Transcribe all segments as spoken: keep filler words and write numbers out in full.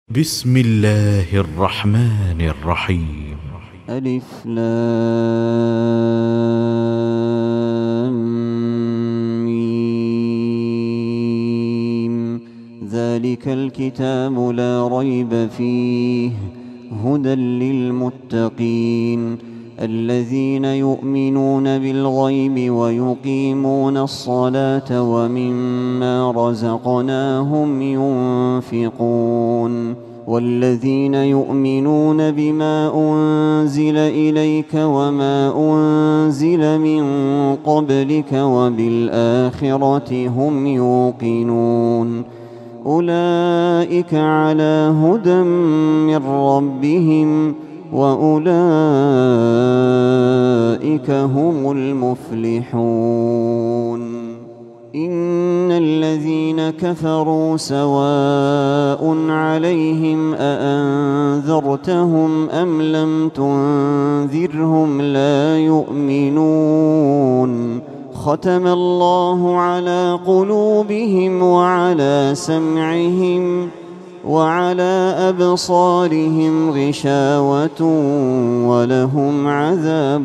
بسم الله الرحمن الرحيم. ألف لام ميم. ذلك الكتاب لا ريب فيه هدى للمتقين الذين يؤمنون بالغيب ويقيمون الصلاة ومما رزقناهم ينفقون والذين يؤمنون بما أنزل إليك وما أنزل من قبلك وبالآخرة هم يوقنون أولئك على هدى من ربهم وأولئك هم المفلحون إن الذين كفروا سواء عليهم أأنذرتهم أم لم تنذرهم لا يؤمنون ختم الله على قلوبهم وعلى سمعهم وعلى أبصارهم غشاوة ولهم عذاب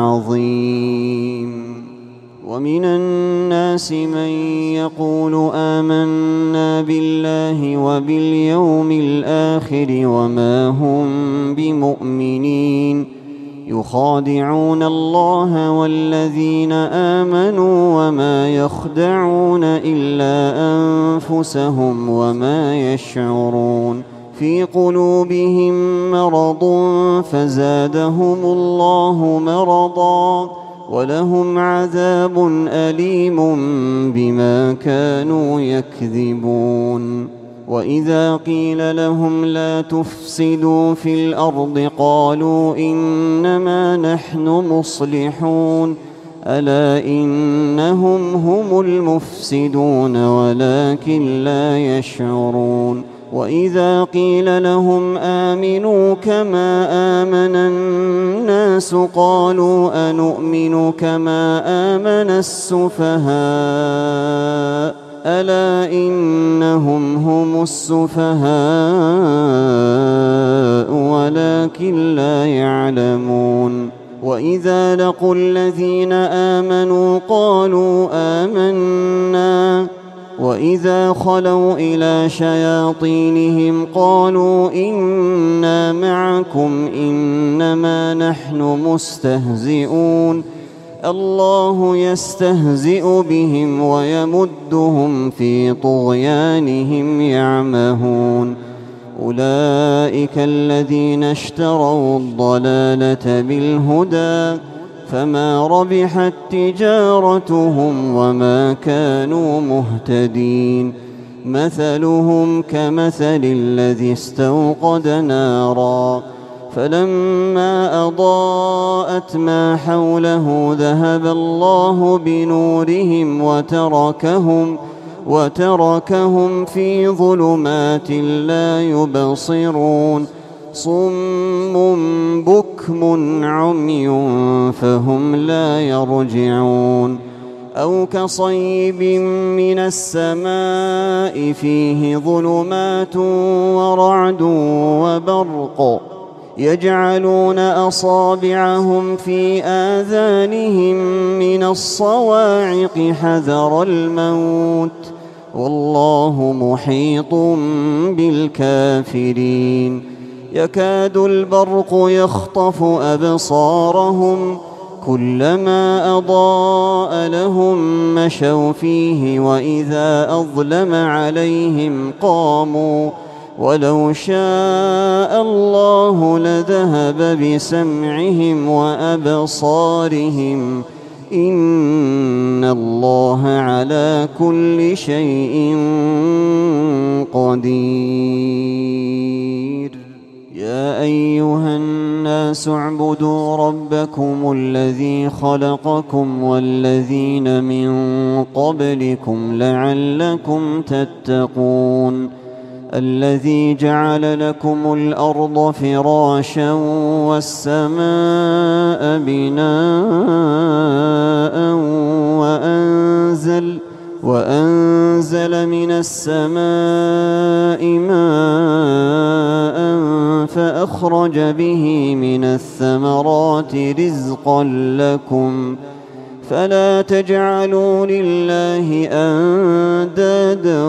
عظيم ومن الناس من يقول آمنا بالله وباليوم الآخر وما هم بمؤمنين يخادعون الله والذين آمنوا وما يخدعون إلا أنفسهم وما يشعرون في قلوبهم مرض فزادهم الله مرضا ولهم عذاب أليم بما كانوا يكذبون وإذا قيل لهم لا تفسدوا في الأرض قالوا إنما نحن مصلحون ألا إنهم هم المفسدون ولكن لا يشعرون وإذا قيل لهم آمنوا كما آمن الناس قالوا أنؤمن كما آمن السفهاء ألا إنهم هم السفهاء ولكن لا يعلمون وإذا لقوا الذين آمنوا قالوا آمنا وإذا خلوا إلى شياطينهم قالوا إنا معكم إنما نحن مستهزئون الله يستهزئ بهم ويمدهم في طغيانهم يعمهون أولئك الذين اشتروا الضلالة بالهدى فما ربحت تجارتهم وما كانوا مهتدين مثلهم كمثل الذي استوقد نارا فلما أضاءت ما حوله ذهب الله بنورهم وتركهم وتركهم في ظلمات لا يبصرون صم بكم عمي فهم لا يرجعون أو كصيب من السماء فيه ظلمات ورعد وبرق يجعلون أصابعهم في آذانهم من الصواعق حذر الموت والله محيط بالكافرين يكاد البرق يخطف أبصارهم كلما أضاء لهم مشوا فيه وإذا أظلم عليهم قاموا ولو شاء الله لذهب بسمعهم وأبصارهم إن الله على كل شيء قدير يا أيها الناس اعبدوا ربكم الذي خلقكم والذين من قبلكم لعلكم تتقون الذي جعل لكم الأرض فراشا والسماء بناء وأنزل وأنزل من السماء ماء أخرج به من الثمرات رزقا لكم فلا تجعلوا لله أندادا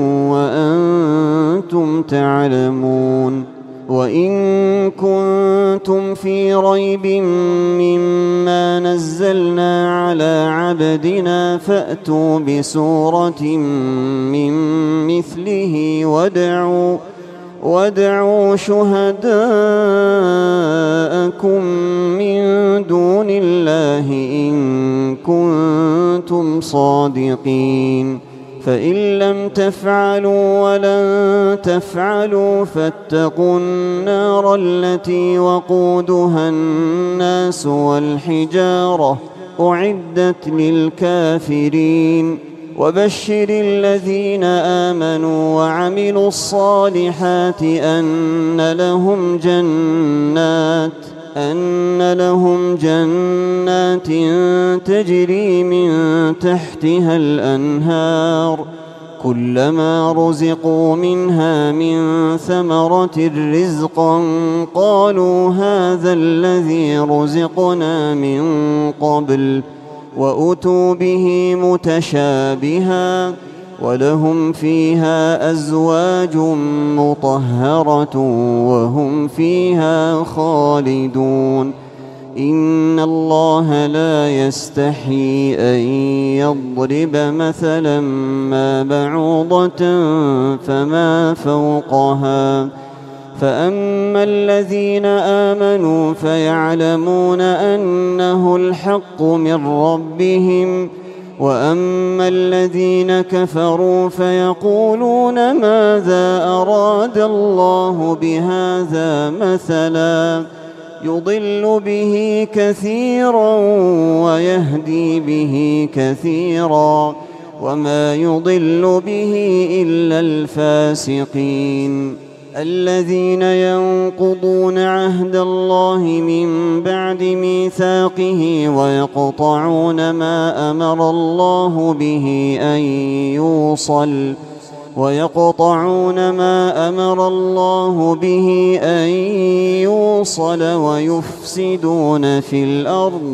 وأنتم تعلمون وإن كنتم في ريب مما نزلنا على عبدنا فأتوا بسورة من مثله وادعوا وادعوا شهداءكم من دون الله إن كنتم صادقين فإن لم تفعلوا ولن تفعلوا فاتقوا النار التي وقودها الناس والحجارة أعدت للكافرين وبشر الذين آمنوا وعملوا الصالحات أن لهم جنات أن لهم جنات تجري من تحتها الأنهار كلما رزقوا منها من ثمرة رزقا قالوا هذا الذي رزقنا من قبل وأتوا به متشابها ولهم فيها أزواج مطهرة وهم فيها خالدون إن الله لا يستحيي أن يضرب مثلا ما بعوضة فما فوقها فأما الذين آمنوا فيعلمون أنه الحق من ربهم وأما الذين كفروا فيقولون ماذا أراد الله بهذا مثلا يضل به كثيرا ويهدي به كثيرا وما يضل به إلا الفاسقين الذين ينقضون عهد الله من بعد ميثاقه ويقطعون ما أمر الله به أن يوصل ويقطعون ما أمر الله به أن يوصل ويفسدون في الأرض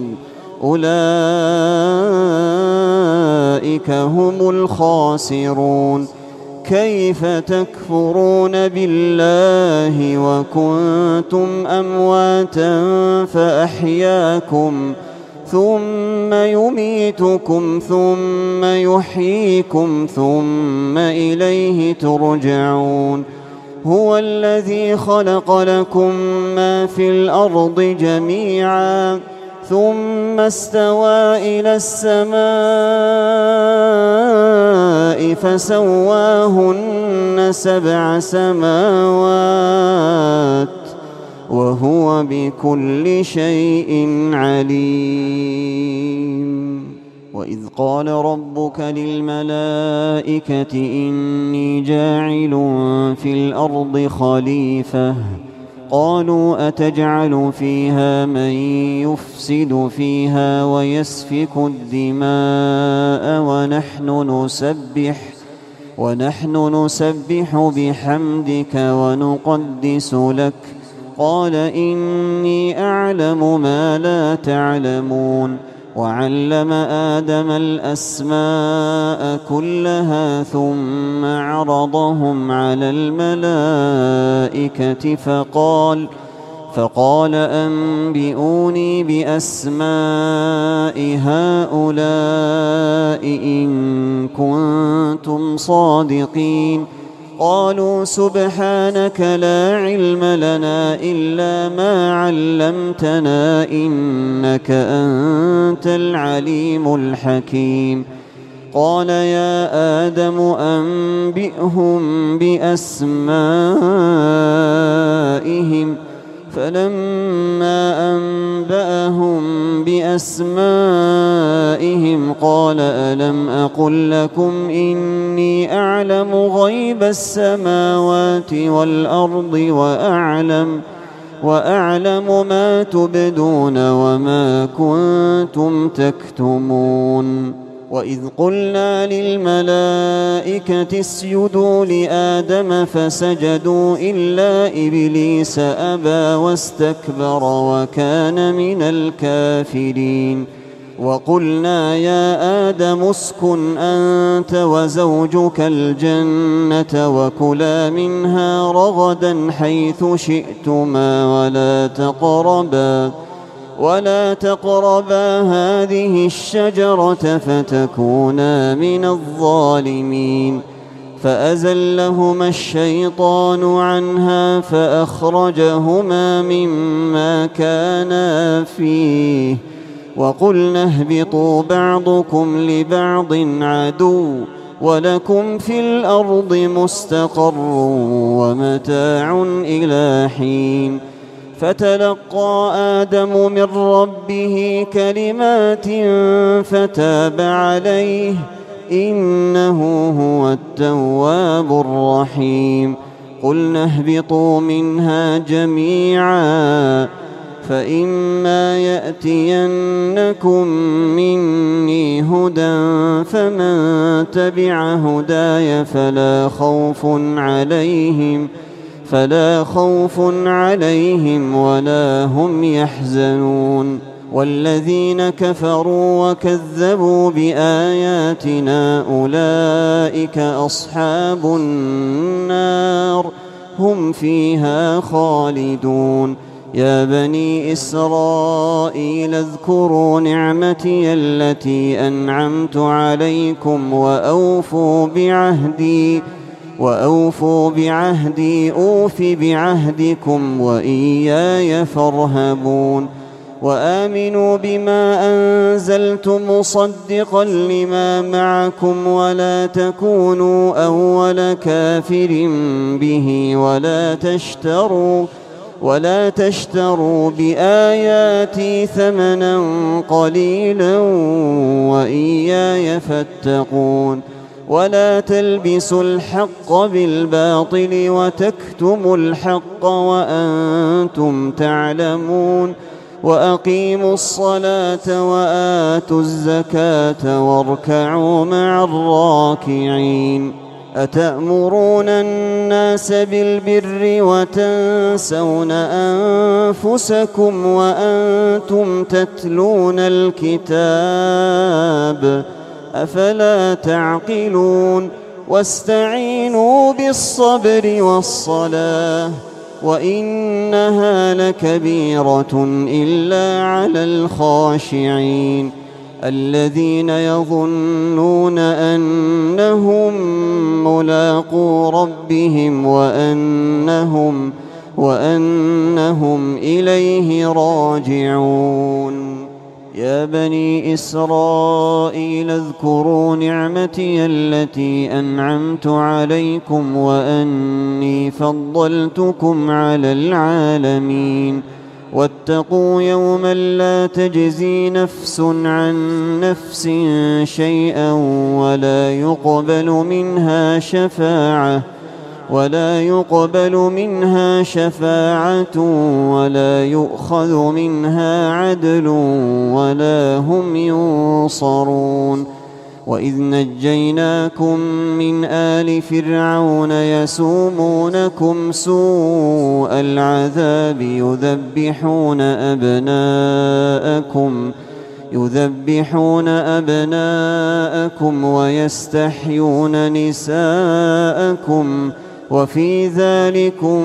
أولئك هم الخاسرون كيف تكفرون بالله وكنتم أمواتا فأحياكم ثم يميتكم ثم يحييكم ثم إليه ترجعون هو الذي خلق لكم ما في الأرض جميعا ثم استوى إلى السماء فسواهن سبع سماوات وهو بكل شيء عليم وإذ قال ربك للملائكة إني جاعل في الأرض خليفة قالوا أتجعل فيها من يفسد فيها ويسفك الدماء ونحن نسبح ونحن نسبح بحمدك ونقدس لك قال إني أعلم ما لا تعلمون وعلم آدم الأسماء كلها ثم عرضهم على الملائكة فقال فقال أنبئوني بأسماء هؤلاء إن كنتم صادقين قالوا سبحانك لا علم لنا إلا ما علمتنا إنك أنت العليم الحكيم قال يا آدم أنبئهم بأسمائهم فلما أنبأهم بأسمائهم قال ألم أقل لكم إني أعلم غيب السماوات والأرض وأعلم وأعلم ما تبدون وما كنتم تكتمون وإذ قلنا للملائكة اسجدوا لآدم فسجدوا إلا إبليس أبى واستكبر وكان من الكافرين وقلنا يا آدم اسكن أنت وزوجك الجنة وكلا منها رغدا حيث شئتما ولا تقربا ولا تقربا هذه الشجرة فتكونا من الظالمين فأزلهما الشيطان عنها فأخرجهما مما كانا فيه وقلنا اهبطوا بعضكم لبعض عدو ولكم في الأرض مستقر ومتاع إلى حين فتلقى آدم من ربه كلمات فتاب عليه إنه هو التواب الرحيم قلنا اهبطوا منها جميعا فإما يأتينكم مني هدى فمن تبع هداي فلا خوف عليهم فلا خوف عليهم ولا هم يحزنون والذين كفروا وكذبوا بآياتنا أولئك أصحاب النار هم فيها خالدون يا بني إسرائيل اذكروا نعمتي التي أنعمت عليكم وأوفوا بعهدي وأوفوا بعهدي أوف بعهدكم وإياي فارهبون وآمنوا بما أنزلت مصدقا لما معكم ولا تكونوا أول كافر به ولا تشتروا ولا تشتروا بآياتي ثمنا قليلا وإياي فاتقون ولا تلبسوا الحق بالباطل وتكتموا الحق وأنتم تعلمون وأقيموا الصلاة وآتوا الزكاة واركعوا مع الراكعين أتأمرون الناس بالبر وتنسون أنفسكم وأنتم تتلون الكتاب أفلا تعقلون واستعينوا بالصبر والصلاة وإنها لكبيرة إلا على الخاشعين الذين يظنون أنهم ملاقو ربهم وأنهم وأنهم إليه راجعون يا بني إسرائيل اذكروا نعمتي التي أنعمت عليكم وأني فضلتكم على العالمين واتقوا يوما لا تجزي نفس عن نفس شيئا ولا يقبل منها شفاعة ولا يقبل منها شفاعة ولا يؤخذ منها عدل ولا هم ينصرون وإذ نجيناكم من آل فرعون يسومونكم سوء العذاب يذبحون أبناءكم يذبحون أبناءكم ويستحيون نساءكم وفي ذلكم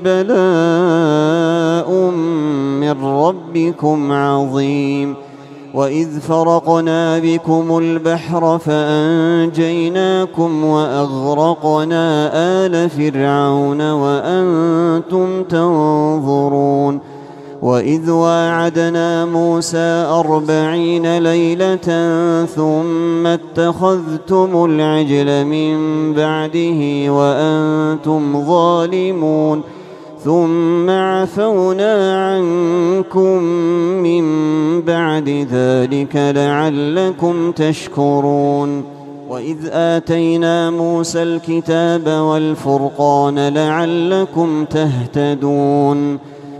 بلاء من ربكم عظيم وإذ فرقنا بكم البحر فأنجيناكم وأغرقنا آل فرعون وأنتم تنظرون وإذ واعدنا موسى أربعين ليلة ثم اتخذتم العجل من بعده وأنتم ظالمون ثم عفونا عنكم من بعد ذلك لعلكم تشكرون وإذ آتينا موسى الكتاب والفرقان لعلكم تهتدون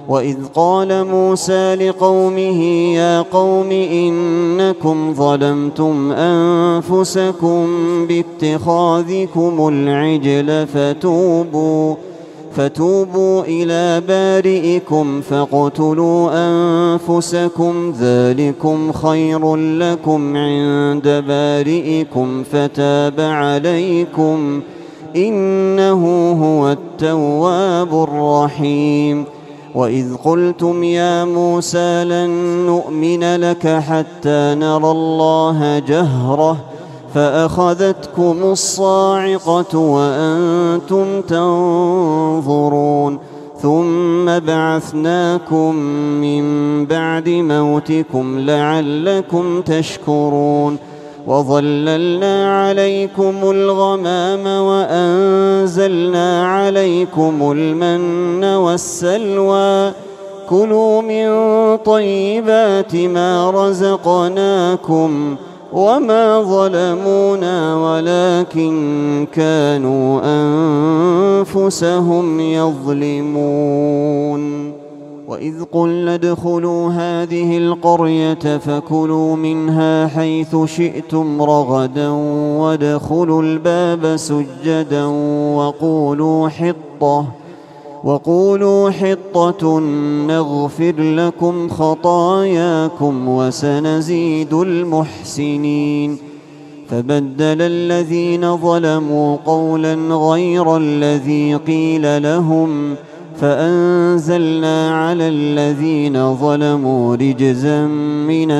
وإذ قال موسى لقومه يا قوم إنكم ظلمتم أنفسكم باتخاذكم العجل فتوبوا فتوبوا إلى بارئكم فاقتلوا أنفسكم ذلكم خير لكم عند بارئكم فتاب عليكم إنه هو التواب الرحيم. وإذ قلتم يا موسى لن نؤمن لك حتى نرى الله جهرة فأخذتكم الصاعقة وأنتم تنظرون ثم بعثناكم من بعد موتكم لعلكم تشكرون وظللنا عليكم الغمام وأنزلنا عليكم المن والسلوى كلوا من طيبات ما رزقناكم وما ظلمونا ولكن كانوا أنفسهم يظلمون. وإذ قلنا ادخلوا هذه القرية فكلوا منها حيث شئتم رغدا وادخلوا الباب سجدا وقولوا حطة وقولوا حطة نغفر لكم خطاياكم وسنزيد المحسنين. فبدل الذين ظلموا قولا غير الذي قيل لهم فأنزلنا على الذين ظلموا رجزا من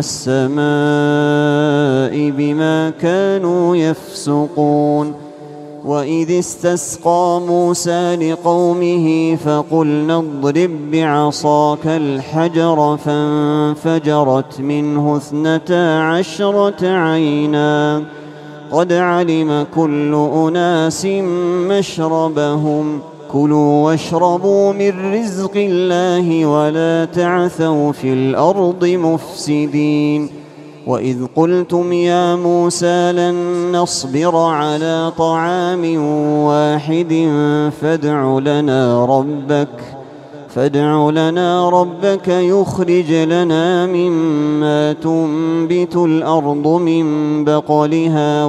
السماء بما كانوا يفسقون. وإذ استسقى موسى لقومه فقلنا اضرب بعصاك الحجر فانفجرت منه اثنتا عشرة عينا قد علم كل أناس مشربهم كلوا واشربوا من رزق الله ولا تعثوا في الأرض مفسدين. وإذ قلتم يا موسى لن نصبر على طعام واحد فادع لنا ربك فادع لنا ربك يخرج لنا مما تنبت الأرض من بقلها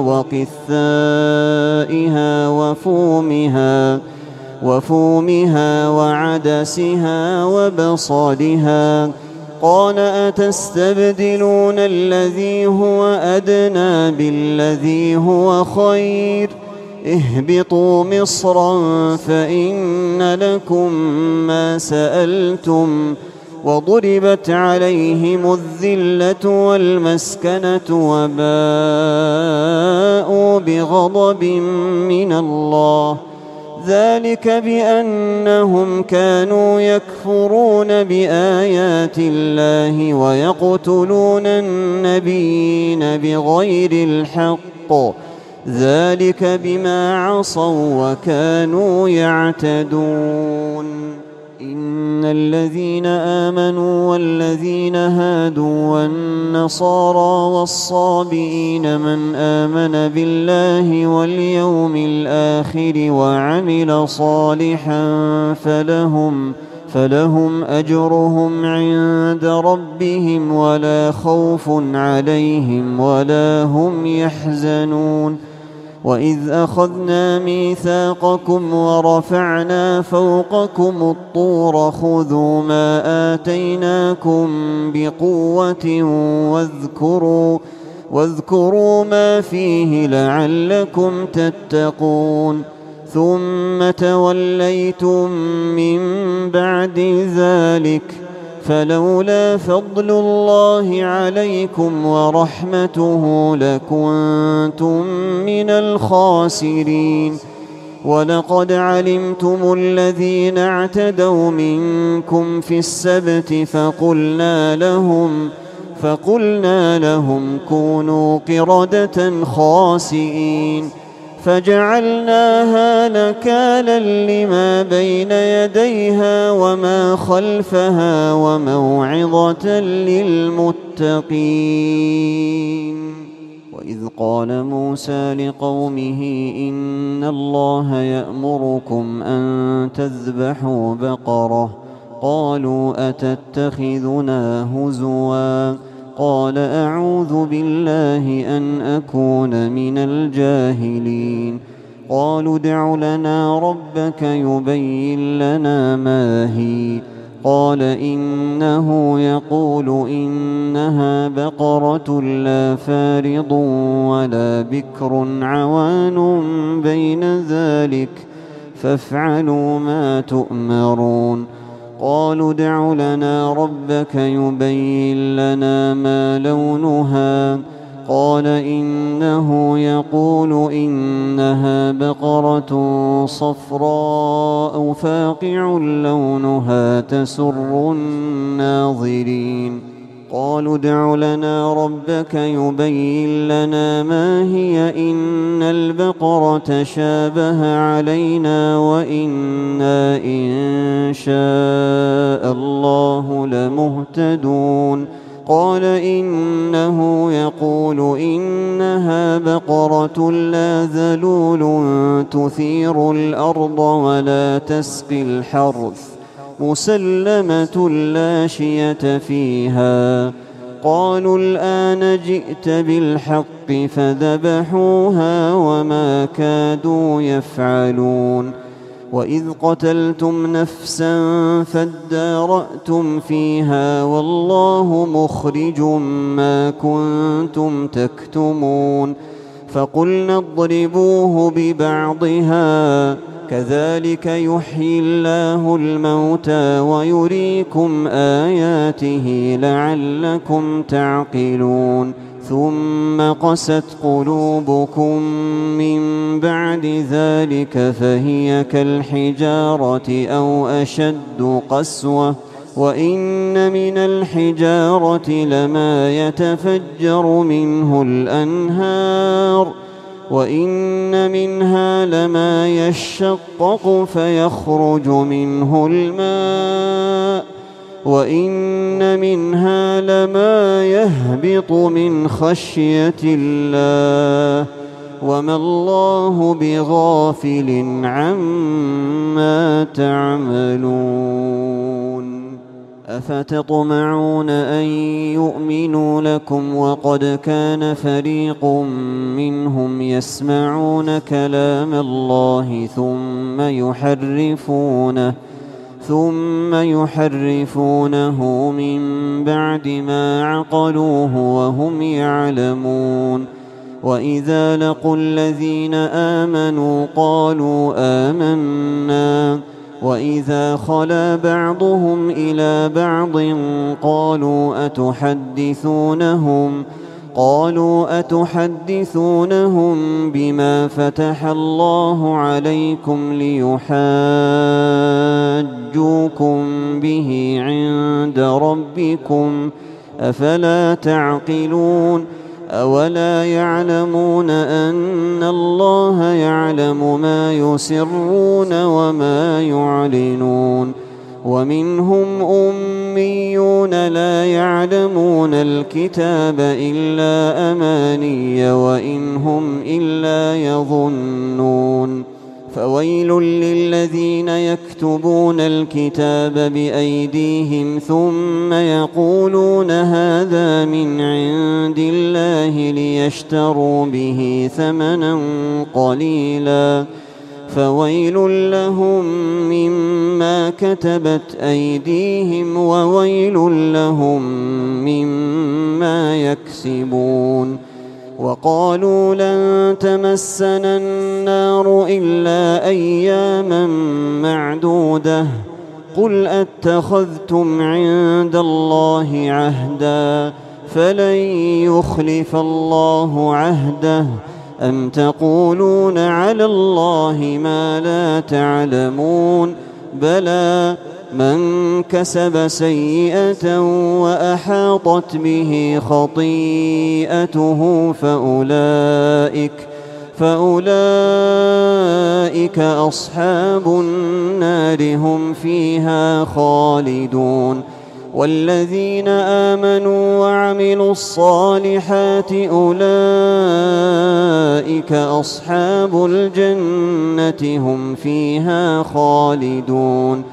وقثائها وفومها وفومها وعدسها وبصلها قال أتستبدلون الذي هو أدنى بالذي هو خير اهبطوا مصرا فإن لكم ما سألتم وضربت عليهم الذلة والمسكنة وباءوا بغضب من الله ذلك بأنهم كانوا يكفرون بآيات الله ويقتلون النبيين بغير الحق ذلك بما عصوا وكانوا يعتدون. إن الذين آمنوا والذين هادوا والنصارى والصابئين من آمن بالله واليوم الآخر وعمل صالحا فلهم فلهم أجرهم عند ربهم ولا خوف عليهم ولا هم يحزنون. وإذ أخذنا ميثاقكم ورفعنا فوقكم الطور خذوا ما آتيناكم بقوة واذكروا واذكروا ما فيه لعلكم تتقون ثم توليتم من بعد ذلك فلولا فضل الله عليكم ورحمته لكنتم من الخاسرين. ولقد علمتم الذين اعتدوا منكم في السبت فقلنا لهم فقلنا لهم كونوا قردة خاسئين فجعلناها نكالا لما بين يديها وما خلفها وموعظة للمتقين. وإذ قال موسى لقومه إن الله يأمركم أن تذبحوا بقرة قالوا أتتخذنا هزوا قال أعوذ بالله أن أكون من الجاهلين قالوا ادع لنا ربك يبين لنا ما هي قال إنه يقول إنها بقرة لا فارض ولا بكر عوان بين ذلك فافعلوا ما تؤمرون قالوا ادع لنا ربك يبين لنا ما لونها قال إنه يقول إنها بقرة صفراء فاقع لونها تسر الناظرين قالوا ادع لنا ربك يبين لنا ما هي إن البقرة شابه علينا وإنا إن شاء الله لمهتدون قال إنه يقول إنها بقرة لا ذلول تثير الأرض ولا تسقي الحرث مسلمة لا شية فيها قالوا الآن جئت بالحق فذبحوها وما كادوا يفعلون وإذ قتلتم نفسا فادارأتم فيها والله مخرج ما كنتم تكتمون فقلنا اضربوه ببعضها كذلك يحيي الله الموتى ويريكم آياته لعلكم تعقلون ثم قست قلوبكم من بعد ذلك فهي كالحجارة أو أشد قسوة وإن من الحجارة لما يتفجر منه الأنهار وإن منها لما يشقق فيخرج منه الماء وإن منها لما يهبط من خشية الله وما الله بغافل عما تعملون أفتطمعون أن يؤمنوا لكم وقد كان فريق منهم يسمعون كلام الله ثم يحرفونه ثم يحرفونه من بعد ما عقلوه وهم يعلمون وإذا لقوا الذين آمنوا قالوا آمنا وإذا خلا بعضهم إلى بعض قالوا أتحدثونهم قالوا أتحدثونهم بما فتح الله عليكم ليحاجوكم به عند ربكم أفلا تعقلون أولا يعلمون أن الله يعلم ما يسرون وما يعلنون ومنهم أميون لا يعلمون الكتاب إلا أماني وإن هم إلا يظنون فويل للذين يكتبون الكتاب بأيديهم ثم يقولون هذا من عند الله ليشتروا به ثمنا قليلا فويل لهم مما كتبت أيديهم وويل لهم مما يكسبون وقالوا لن تمسنا النار إلا أياما معدودة قل أتخذتم عند الله عهدا فلن يخلف الله عهده أم تقولون على الله ما لا تعلمون بلى من كسب سيئة وأحاطت به خطيئته فأولئك فأولئك أصحاب النار هم فيها خالدون والذين آمنوا وعملوا الصالحات أولئك أصحاب الجنة هم فيها خالدون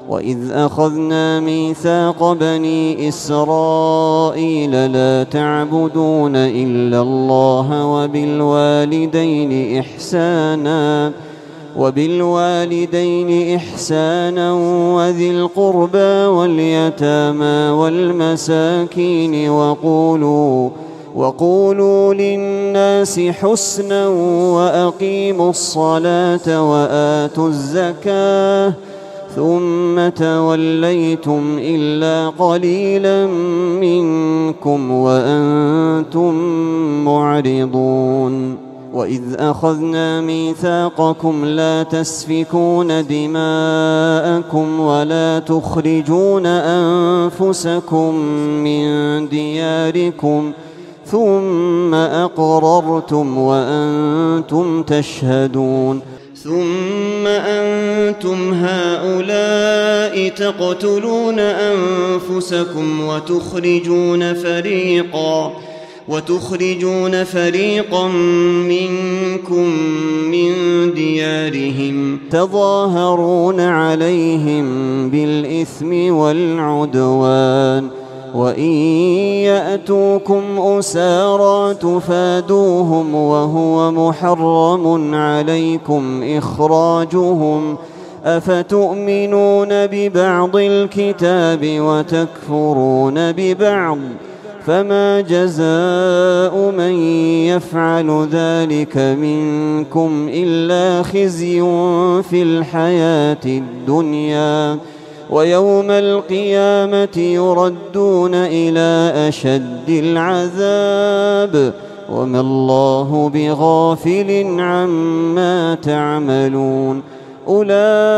وإذ أخذنا ميثاق بني إسرائيل لا تعبدون إلا الله وبالوالدين إحسانا وبالوالدين إحسانا وذي القربى واليتامى والمساكين وقولوا وقولوا للناس حسنا وأقيموا الصلاة وآتوا الزكاة ثم توليتم إلا قليلا منكم وأنتم معرضون وإذ أخذنا ميثاقكم لا تسفكون دماءكم ولا تخرجون أنفسكم من دياركم ثم أقررتم وأنتم تشهدون ثم أنتم هؤلاء تقتلون أنفسكم وتخرجون فريقا وتخرجون فريقا منكم من ديارهم تظاهرون عليهم بالإثم والعدوان وإن يأتوكم أسارى تفادوهم وهو محرم عليكم إخراجهم أفتؤمنون ببعض الكتاب وتكفرون ببعض فما جزاء من يفعل ذلك منكم إلا خزي في الحياة الدنيا ويوم القيامة يردون إلى أشد العذاب وما الله بغافل عما تعملون أولئك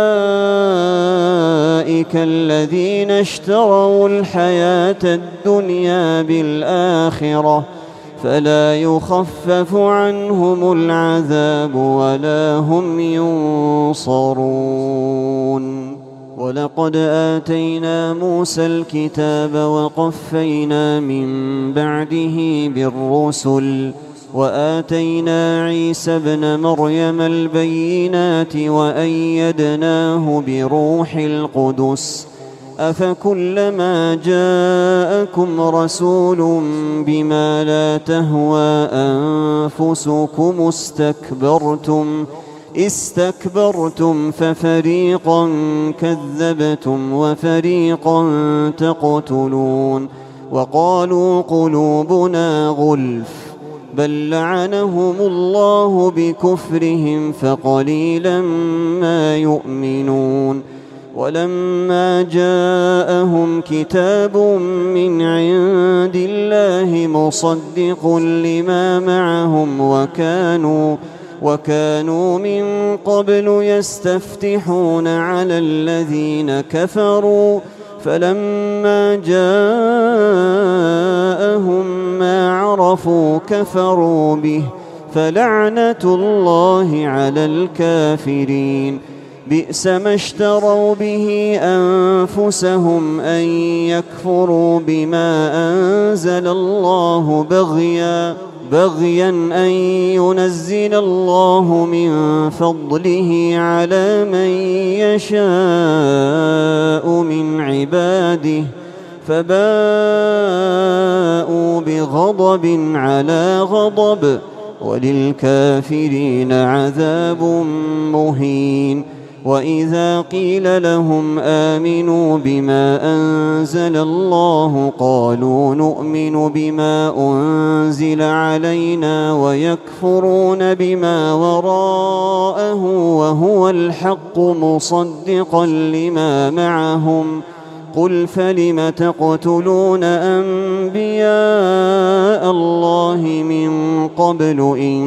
الذين اشتروا الحياة الدنيا بالآخرة فلا يخفف عنهم العذاب ولا هم ينصرون ولقد آتينا موسى الكتاب وقفينا من بعده بالرسل وآتينا عيسى ابن مريم البينات وأيدناه بروح القدس أفكلما جاءكم رسول بما لا تهوى أنفسكم استكبرتم استكبرتم ففريقا كذبتم وفريقا تقتلون وقالوا قلوبنا غلف بل لعنهم الله بكفرهم فقليلا ما يؤمنون ولما جاءهم كتاب من عند الله مصدق لما معهم وكانوا وكانوا من قبل يستفتحون على الذين كفروا فلما جاءهم ما عرفوا كفروا به فلعنة الله على الكافرين بئس ما اشتروا به أنفسهم أن يكفروا بما أنزل الله بغيا بغيا أن ينزل الله من فضله على من يشاء من عباده فباءوا بغضب على غضب وللكافرين عذاب مهين وإذا قيل لهم آمنوا بما أنزل الله قالوا نؤمن بما أنزل علينا ويكفرون بما وراءه وهو الحق مصدقا لما معهم قل فلم تقتلون أنبياء الله من قبل إن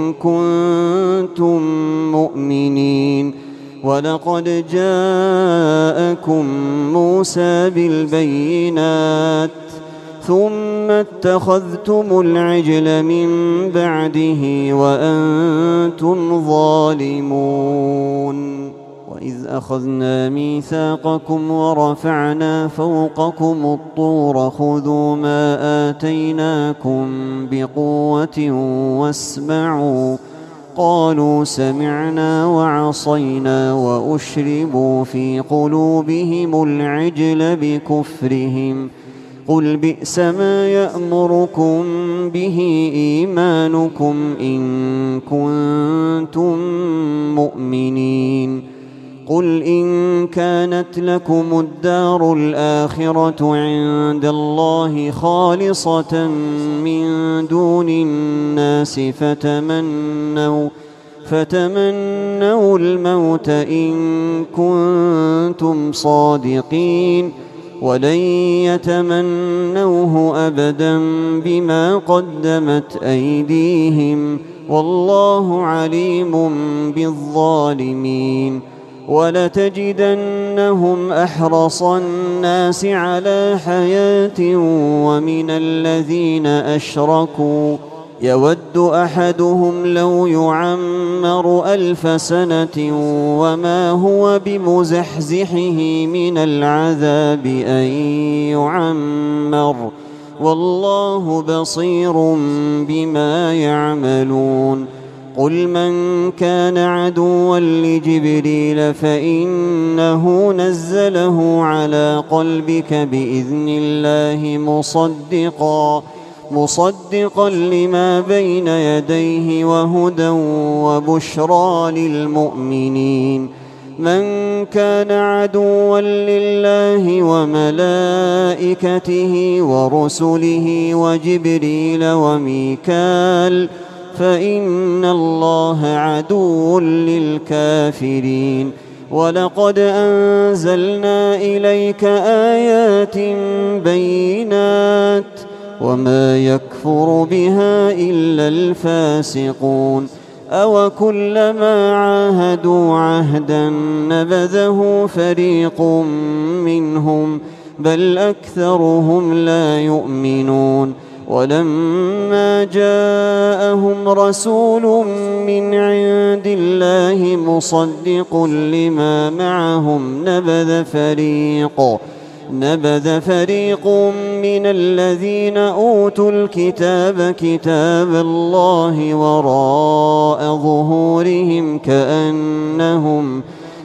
كنتم مؤمنين ولقد جاءكم موسى بالبينات ثم اتخذتم العجل من بعده وأنتم ظالمون وإذ أخذنا ميثاقكم ورفعنا فوقكم الطور خذوا ما آتيناكم بقوة واسمعوا قالوا سمعنا وعصينا وأشربوا في قلوبهم العجل بكفرهم قل بئس ما يأمركم به إيمانكم إن كنتم مؤمنين قل إن كانت لكم الدار الآخرة عند الله خالصة من دون الناس فتمنوا فتمنوا الموت إن كنتم صادقين ولن يتمنوه أبدا بما قدمت أيديهم والله عليم بالظالمين ولتجدنهم أحرص الناس على حياة ومن الذين أشركوا يود أحدهم لو يعمر ألف سنة وما هو بمزحزحه من العذاب أن يعمر والله بصير بما يعملون قل من كان عدوا لجبريل فإنه نزله على قلبك بإذن الله مصدقا مصدقا لما بين يديه وهدى وبشرى للمؤمنين من كان عدوا لله وملائكته ورسله وجبريل وميكال فإن الله عدو للكافرين ولقد أنزلنا إليك آيات بينات وما يكفر بها إلا الفاسقون أو كلما عاهدوا عهدا نبذه فريق منهم بل أكثرهم لا يؤمنون ولما جاءهم رسول من عند الله مصدق لما معهم نبذ فريق نبذ فريق من الذين أوتوا الكتاب كتاب الله وراء ظهورهم كأنهم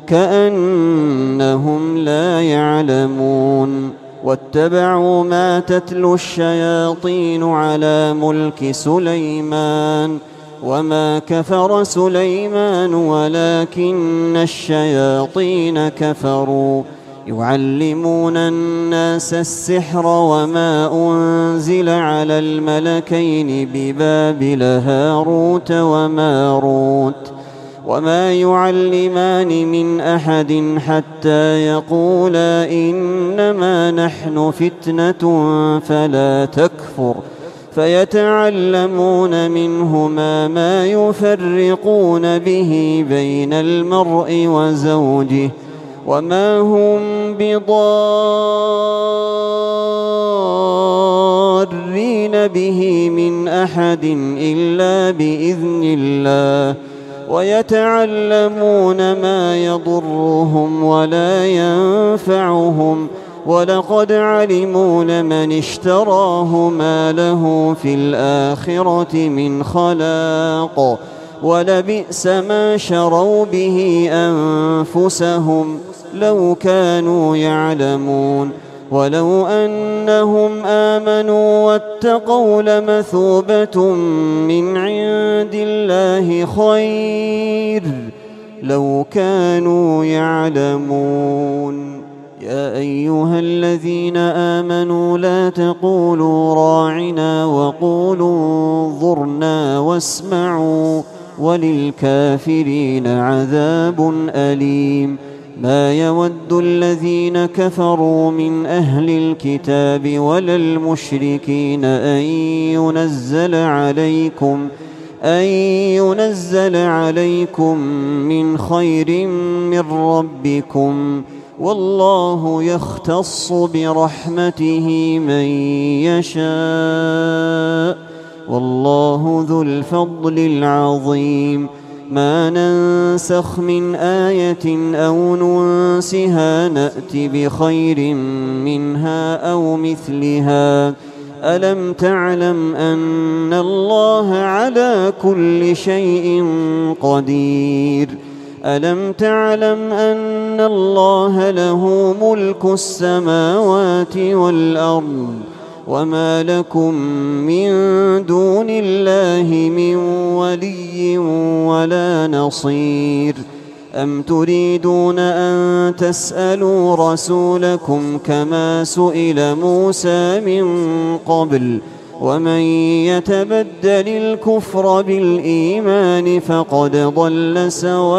كأنهم لا يعلمون واتبعوا ما تتلو الشياطين على ملك سليمان وما كفر سليمان ولكن الشياطين كفروا يعلمون الناس السحر وما أنزل على الملكين ببابل هاروت وماروت وما يعلمان من أحد حتى يقولا إنما نحن فتنة فلا تكفر فيتعلمون منهما ما يفرقون به بين المرء وزوجه وما هم بضارين به من أحد إلا بإذن الله ويتعلمون ما يضرهم ولا ينفعهم ولقد علموا لمن اشتراه ما له في الآخرة من خلاق ولبئس ما شروا به أنفسهم لو كانوا يعلمون ولو أنهم آمنوا واتقوا لمثوبة من عند الله خير لو كانوا يعلمون يا أيها الذين آمنوا لا تقولوا راعنا وقولوا انظرنا واسمعوا وللكافرين عذاب أليم ما يود الذين كفروا من أهل الكتاب ولا المشركين أن ينزل عليكم أن ينزل عليكم من خير من ربكم والله يختص برحمته من يشاء والله ذو الفضل العظيم ما ننسخ من آية أو ننسها نأت بخير منها أو مثلها ألم تعلم أن الله على كل شيء قدير ألم تعلم أن الله له ملك السماوات والأرض وما لكم من دون الله من ولي ولا نصير أم تريدون أن تسألوا رسولكم كما سئل موسى من قبل ومن يتبدل الكفر بالإيمان فقد ضل سواء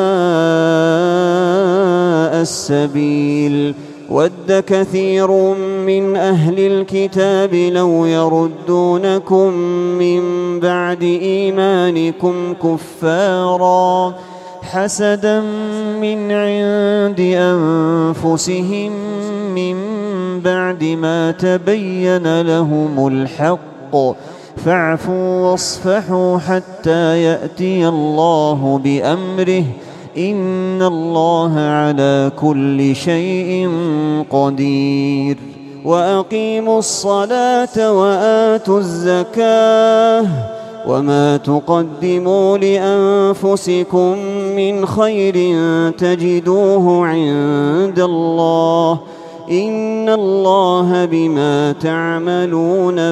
السبيل ود كثير من أهل الكتاب لو يردونكم من بعد إيمانكم كفارا حسدا من عند أنفسهم من بعد ما تبين لهم الحق فاعفوا واصفحوا حتى يأتي الله بأمره إن الله على كل شيء قدير وأقيموا الصلاة وآتوا الزكاة وما تقدموا لأنفسكم من خير تجدوه عند الله إن الله بما تعملون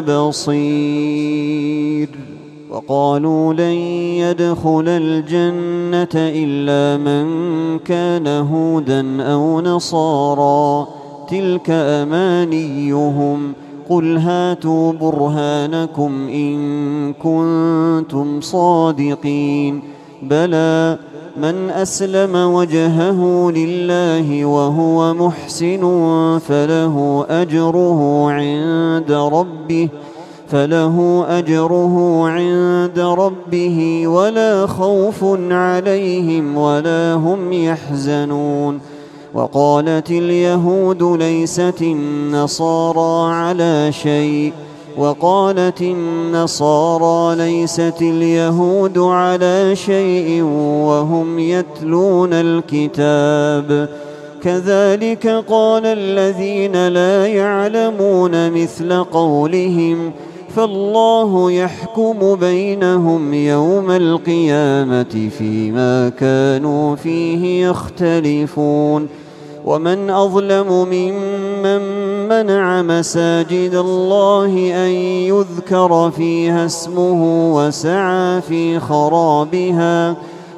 بصير وقالوا لن يدخل الجنة إلا من كان هودا أو نصارى تلك أمانيهم قل هاتوا برهانكم إن كنتم صادقين بلى من أسلم وجهه لله وهو محسن فله أجره عند ربه فله أجره عند ربه ولا خوف عليهم ولا هم يحزنون وقالت اليهود ليست النصارى على شيء وقالت النصارى ليست اليهود على شيء وهم يتلون الكتاب كذلك قال الذين لا يعلمون مثل قولهم فالله يحكم بينهم يوم القيامة فيما كانوا فيه يختلفون ومن أظلم ممن منع مساجد الله أن يذكر فيها اسمه وسعى في خرابها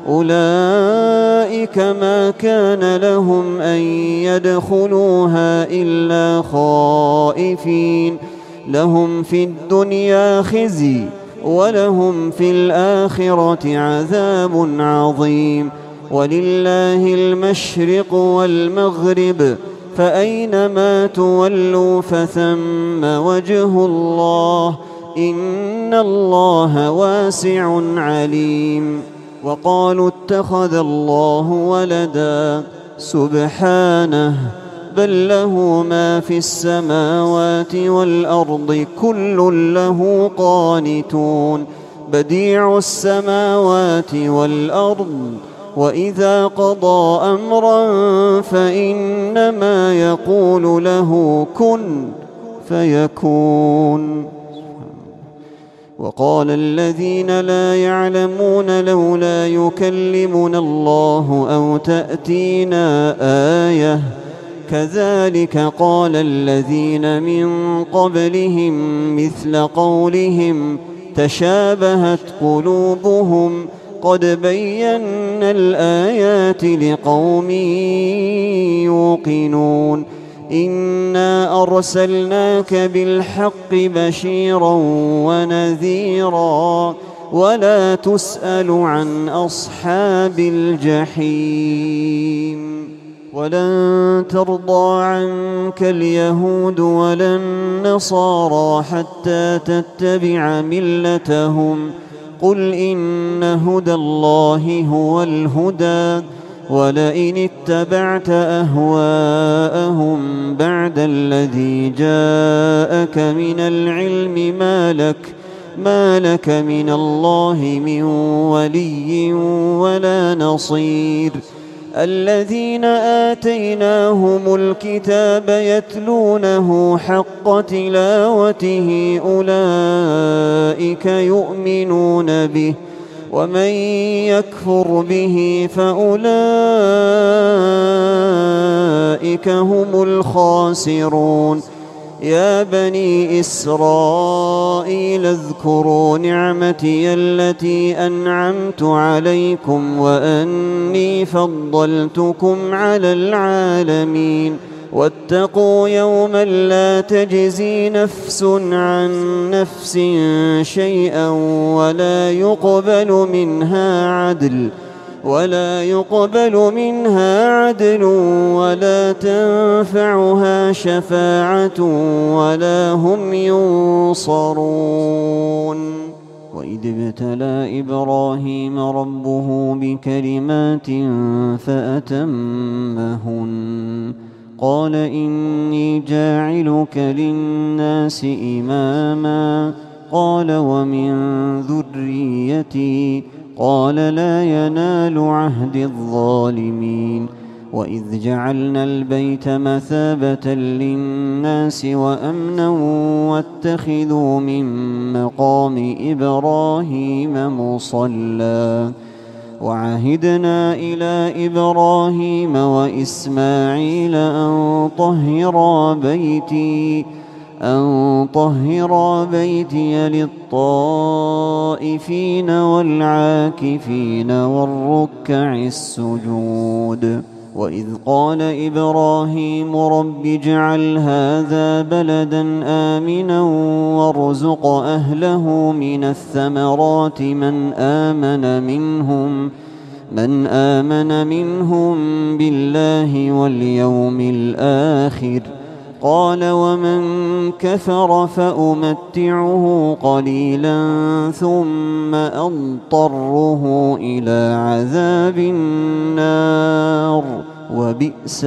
أولئك ما كان لهم أن يدخلوها إلا خائفين لهم في الدنيا خزي ولهم في الآخرة عذاب عظيم ولله المشرق والمغرب فأينما تولوا فثم وجه الله إن الله واسع عليم وقالوا اتخذ الله ولدا سبحانه بل له ما في السماوات والأرض كل له قانتون بديع السماوات والأرض وإذا قضى أمرا فإنما يقول له كن فيكون وقال الذين لا يعلمون لولا يكلمنا الله أو تأتينا آية كذلك قال الذين من قبلهم مثل قولهم تشابهت قلوبهم قد بينا الآيات لقوم يوقنون إنا أرسلناك بالحق بشيرا ونذيرا ولا تسأل عن أصحاب الجحيم ولن ترضى عنك اليهود ولا النصارى حتى تتبع ملتهم قل إن هدى الله هو الهدى ولئن اتبعت أهواءهم بعد الذي جاءك من العلم ما لك ما لك من الله من ولي ولا نصير الذين آتيناهم الكتاب يتلونه حق تلاوته أولئك يؤمنون به ومن يكفر به فأولئك هم الخاسرون يا بني إسرائيل اذكروا نعمتي التي أنعمت عليكم وأني فضلتكم على العالمين واتقوا يوما لا تجزي نفس عن نفس شيئا ولا يقبل منها عدل ولا يقبل منها عدل ولا تنفعها شفاعة ولا هم ينصرون وإذ ابتلى إبراهيم ربه بكلمات فأتمهن قال إني جاعلك للناس إماما قال ومن ذريتي قال لا ينال عهد الظالمين وإذ جعلنا البيت مثابة للناس وأمنا واتخذوا من مقام إبراهيم مصلى وعهدنا إلى إبراهيم وإسماعيل أن طهرا بيتي أن طهرا بيتي للطائفين والعاكفين والركع السجود وإذ قال إبراهيم رب اجعل هذا بلدا آمنا وارزق أهله من الثمرات من آمن منهم من آمن منهم بالله واليوم الآخر قال ومن كفر فأمتعه قليلا ثم أضطره إلى عذاب النار وبئس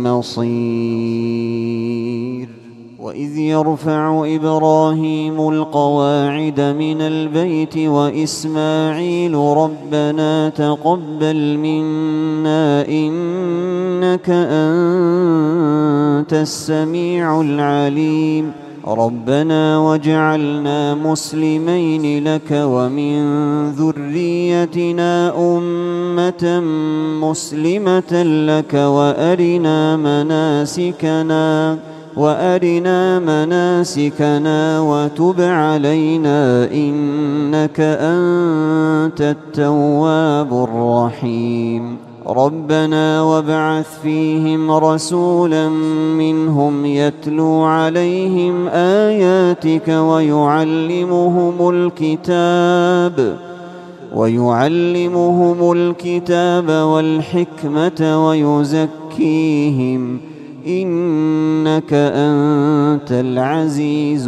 المصير وإذ يرفع إبراهيم القواعد من البيت وإسماعيل ربنا تقبل منا إنك أنت السميع العليم ربنا واجعلنا مسلمين لك ومن ذريتنا أمة مسلمة لك وأرنا مناسكنا وأرنا مناسكنا وتب علينا إنك أنت التواب الرحيم ربنا وابعث فيهم رسولا منهم يتلو عليهم آياتك ويعلمهم الكتاب ويعلمهم الكتاب والحكمة ويزكيهم إنك أنت العزيز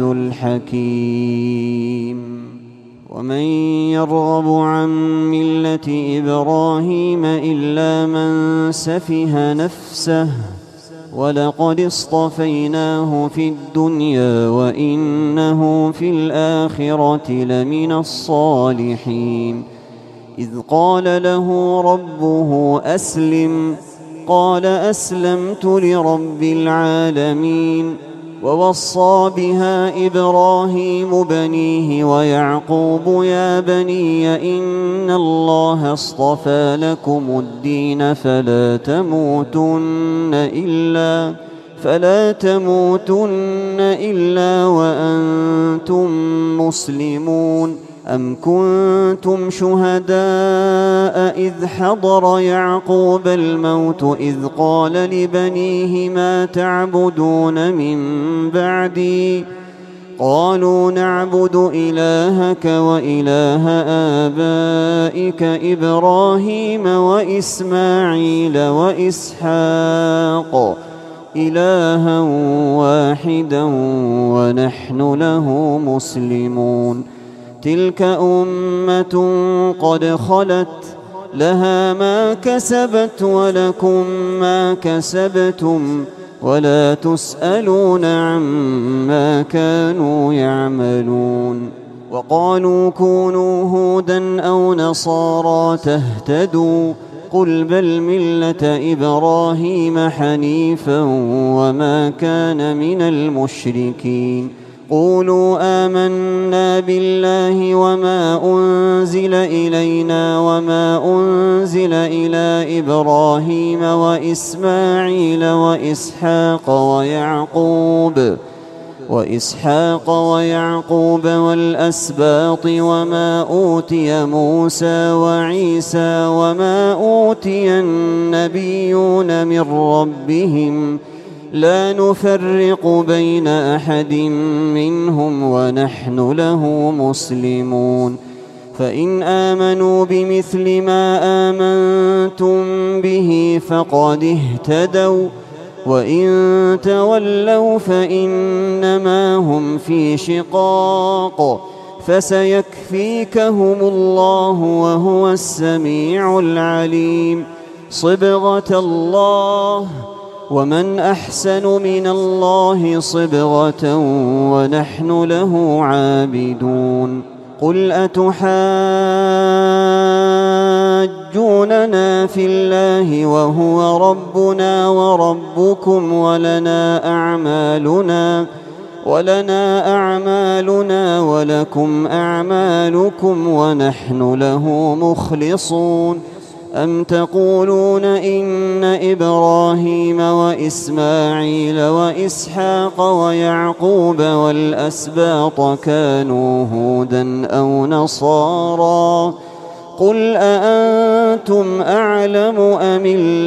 الحكيم ومن يرغب عن ملة إبراهيم إلا من سفه نفسه ولقد اصطفيناه في الدنيا وإنه في الآخرة لمن الصالحين إذ قال له ربه أسلم قال أسلمت لرب العالمين ووصى بها إبراهيم بنيه ويعقوب يا بني إن الله اصطفى لكم الدين فلا تموتن إلا فلا تموتن إلا وأنتم مسلمون أم كنتم شهداء إذ حضر يعقوب الموت إذ قال لبنيه ما تعبدون من بعدي قالوا نعبد إلهك وإله آبائك إبراهيم وإسماعيل وإسحاق إلها واحدا ونحن له مسلمون تلك أمة قد خلت لها ما كسبت ولكم ما كسبتم ولا تسألون عما كانوا يعملون وقالوا كونوا هودا أو نصارى تهتدوا قل بل ملة إبراهيم حنيفا وما كان من المشركين قولوا آمنا بالله وما أنزل إلينا وما أنزل إلى إبراهيم وإسماعيل وإسحاق ويعقوب وإسحاق ويعقوب والأسباط وما أوتي موسى وعيسى وما أوتي النبيون من ربهم لا نفرق بين أحد منهم ونحن له مسلمون فإن آمنوا بمثل ما آمنتم به فقد اهتدوا وإن تولوا فإنما هم في شقاق فسيكفيكهم الله وهو السميع العليم صبغة الله ومن أحسن من الله صبغة ونحن له عابدون قل أتحاجوننا في الله وهو ربنا وربكم ولنا أعمالنا ولنا أعمالنا ولكم أعمالكم ونحن له مخلصون أم تقولون إن إبراهيم وإسماعيل وإسحاق ويعقوب والأسباط كانوا هودا أو نصارى قل أأنتم أعلم أم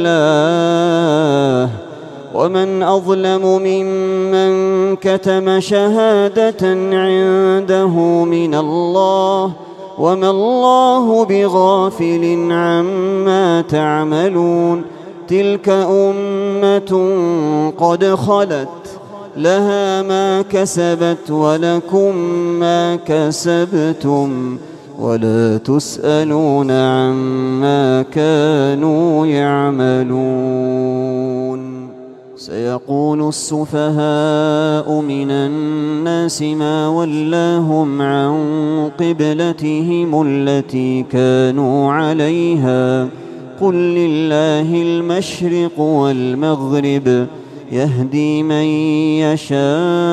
الله ومن أظلم ممن كتم شهادة عنده من الله وما الله بغافل عما تعملون تلك أمة قد خلت لها ما كسبت ولكم ما كسبتم ولا تسألون عما كانوا يعملون سيقول السفهاء من الناس ما ولاهم عن قبلتهم التي كانوا عليها قل لله المشرق والمغرب يهدي من يشاء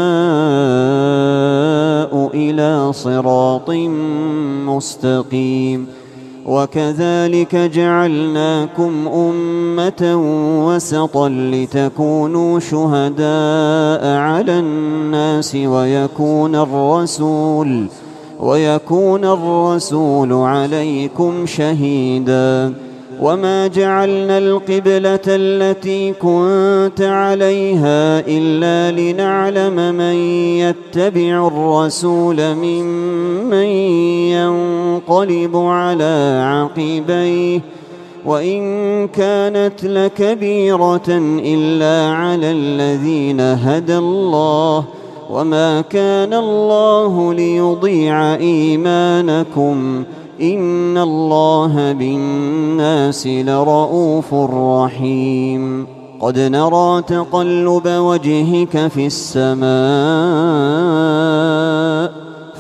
إلى صراط مستقيم وكذلك جعلناكم أمة وسطا لتكونوا شهداء على الناس ويكون الرسول ويكون الرسول عليكم شهيدا وما جعلنا القبلة التي كنت عليها إلا لنعلم من يتبع الرسول ممن ينقلب على عقبيه وإن كانت لكبيرة إلا على الذين هدى الله وما كان الله ليضيع إيمانكم إن الله بالناس لرؤوف رحيم قد نرى تقلب وجهك في السماء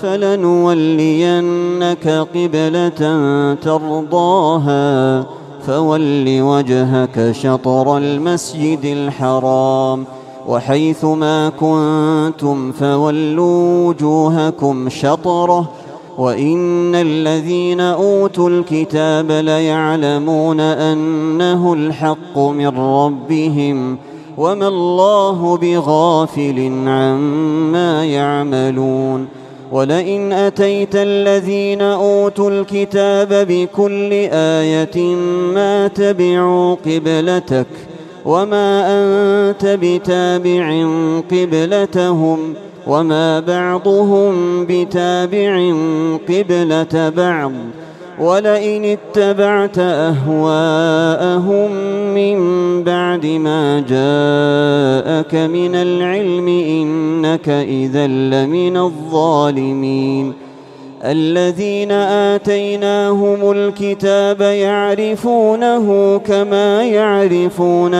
فلنولينك قبلة ترضاها فول وجهك شطر المسجد الحرام وحيث ما كنتم فولوا وجوهكم شطره وإن الذين أوتوا الكتاب ليعلمون أنه الحق من ربهم وما الله بغافل عما يعملون ولئن أتيت الذين أوتوا الكتاب بكل آية ما تبعوا قبلتك وما أنت بتابع قبلتهم وما بعضهم بتابع قبلة بعض ولئن اتبعت أهواءهم من بعد ما جاءك من العلم إنك إذا لمن الظالمين الذين آتيناهم الكتاب يعرفونه كما يعرفون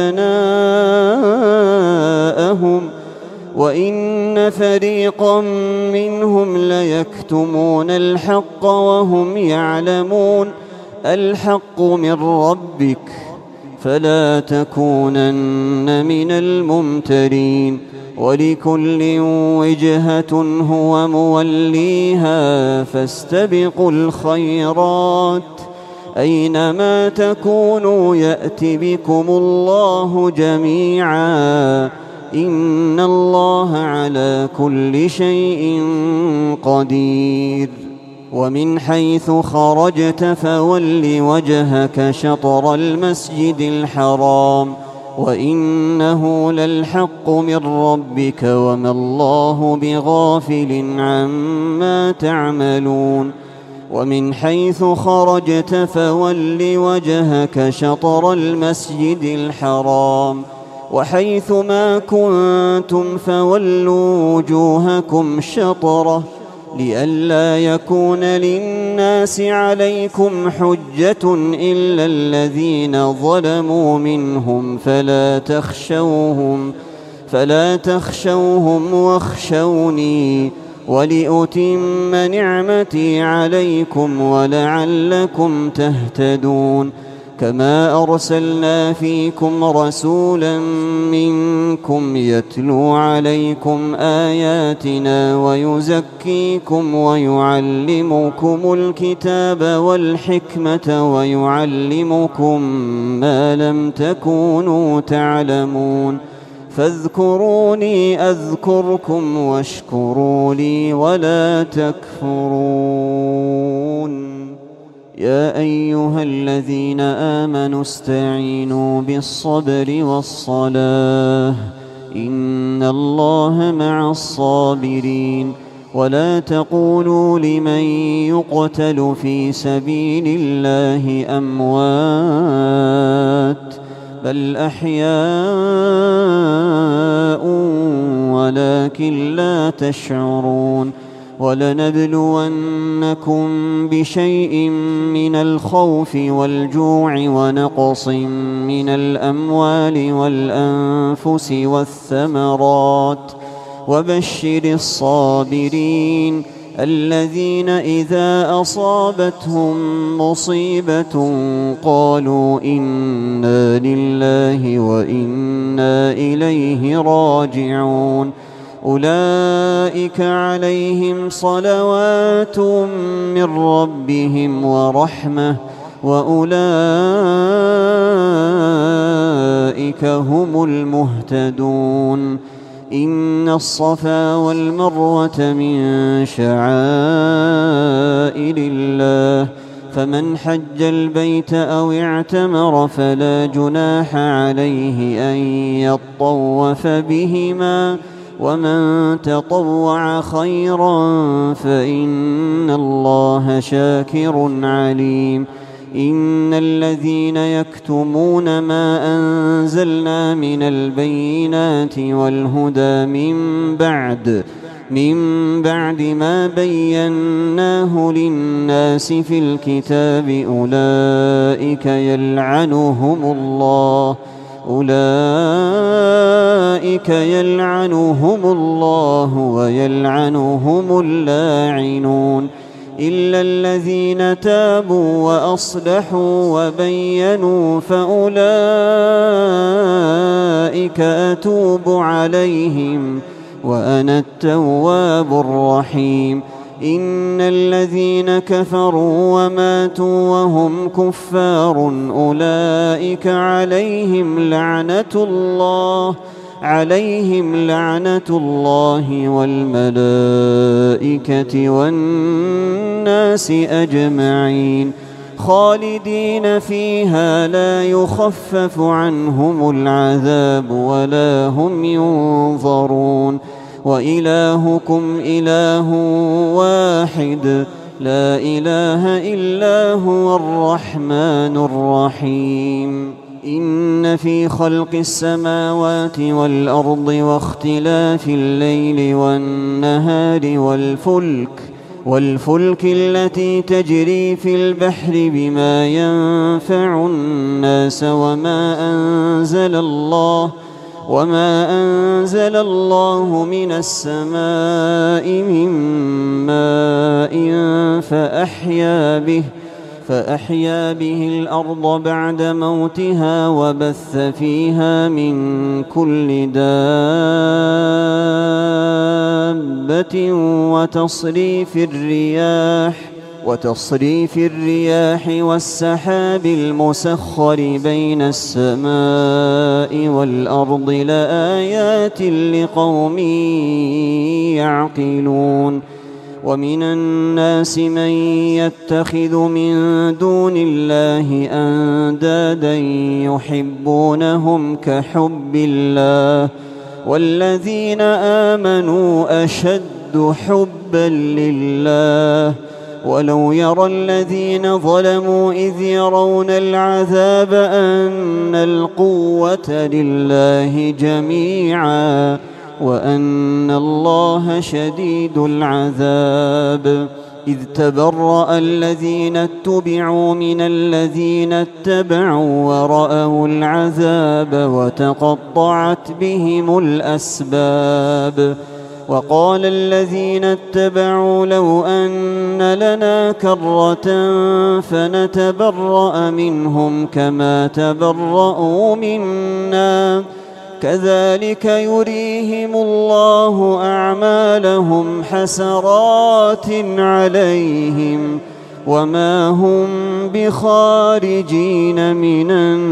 أبناءهم وإن فريقا منهم ليكتمون الحق وهم يعلمون الحق من ربك فلا تكونن من الممترين ولكل وجهة هو موليها فاستبقوا الخيرات أينما تكونوا يأت بكم الله جميعا إن الله على كل شيء قدير ومن حيث خرجت فول وجهك شطر المسجد الحرام وإنه للحق من ربك وما الله بغافل عما تعملون ومن حيث خرجت فول وجهك شطر المسجد الحرام وحيث ما كنتم فولوا وجوهكم شطره لئلا يكون للناس عليكم حجة إلا الذين ظلموا منهم فلا تخشوهم فلا تخشوهم واخشوني ولأتم نعمتي عليكم ولعلكم تهتدون كما أرسلنا فيكم رسولا منكم يتلو عليكم آياتنا ويزكيكم ويعلمكم الكتاب والحكمة ويعلمكم ما لم تكونوا تعلمون فاذكروني أذكركم واشكروا لي ولا تكفرون يا أيها الذين آمنوا استعينوا بالصبر والصلاة إن الله مع الصابرين ولا تقولوا لمن يقتل في سبيل الله أموات بل أحياء ولكن لا تشعرون ولنبلونكم بشيء من الخوف والجوع ونقص من الأموال والأنفس والثمرات وبشر الصابرين الذين إذا أصابتهم مصيبة قالوا إنا لله وإنا إليه راجعون أولئك عليهم صلوات من ربهم ورحمة وأولئك هم المهتدون إن الصفا والمروة من شعائر الله فمن حج البيت أو اعتمر فلا جناح عليه أن يطوف بهما ومن تطوع خيرا فإن الله شاكر عليم إن الذين يكتمون ما أنزلنا من البينات والهدى من بعد من بعد ما بيناه للناس في الكتاب أولئك يلعنهم الله أولئك يلعنهم الله ويلعنهم اللاعنون إلا الذين تابوا وأصلحوا وبينوا فأولئك أتوب عليهم وأنا التواب الرحيم إن الذين كفروا وماتوا وهم كفار أولئك عليهم لعنة الله عليهم لعنة الله والملائكة والناس أجمعين خالدين فيها لا يخفف عنهم العذاب ولا هم ينظرون وإلهكم إله واحد لا إله إلا هو الرحمن الرحيم إن في خلق السماوات والأرض واختلاف الليل والنهار والفلك والفلك التي تجري في البحر بما ينفع الناس وما أنزل الله وما أنزل الله من السماء من ماء فأحيا به فأحيا به الأرض بعد موتها وبث فيها من كل دابة وتصريف الرياح وتصريف الرياح والسحاب المسخر بين السماء والأرض لآيات لقوم يعقلون. ومن الناس من يتخذ من دون الله أندادا يحبونهم كحب الله والذين آمنوا أشد حبا لله ولو يرى الذين ظلموا إذ يرون العذاب أن القوة لله جميعا وأن الله شديد العذاب. إذ تبرأ الذين اتبعوا من الذين اتبعوا ورأوا العذاب وتقطعت بهم الأسباب. وقال الذين اتبعوا لو أن لنا كرة فنتبرأ منهم كما تبرأوا منا كذلك يريهم الله أعمالهم حسرات عليهم وما هم بخارجين من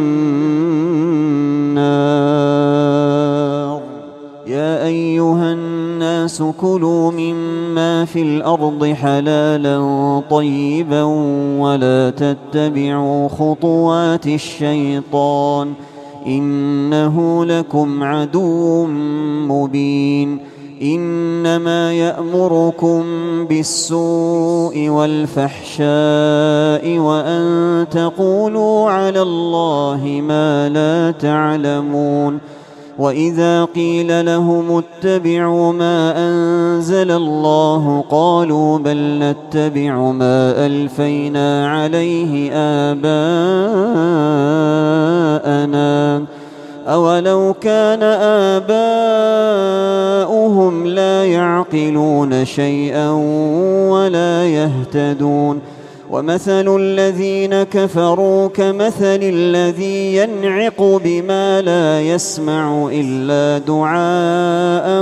النار. يا أيها الناس كلوا مما في الأرض حلالا طيبا ولا تتبعوا خطوات الشيطان إنه لكم عدو مبين. إنما يأمركم بالسوء والفحشاء وأن تقولوا على الله ما لا تعلمون. وإذا قيل لهم اتبعوا ما أنزل الله قالوا بل نتبع ما ألفينا عليه آباءنا أولو كان آباؤهم لا يعقلون شيئا ولا يهتدون. ومثل الذين كفروا كمثل الذي ينعق بما لا يسمع إلا دعاء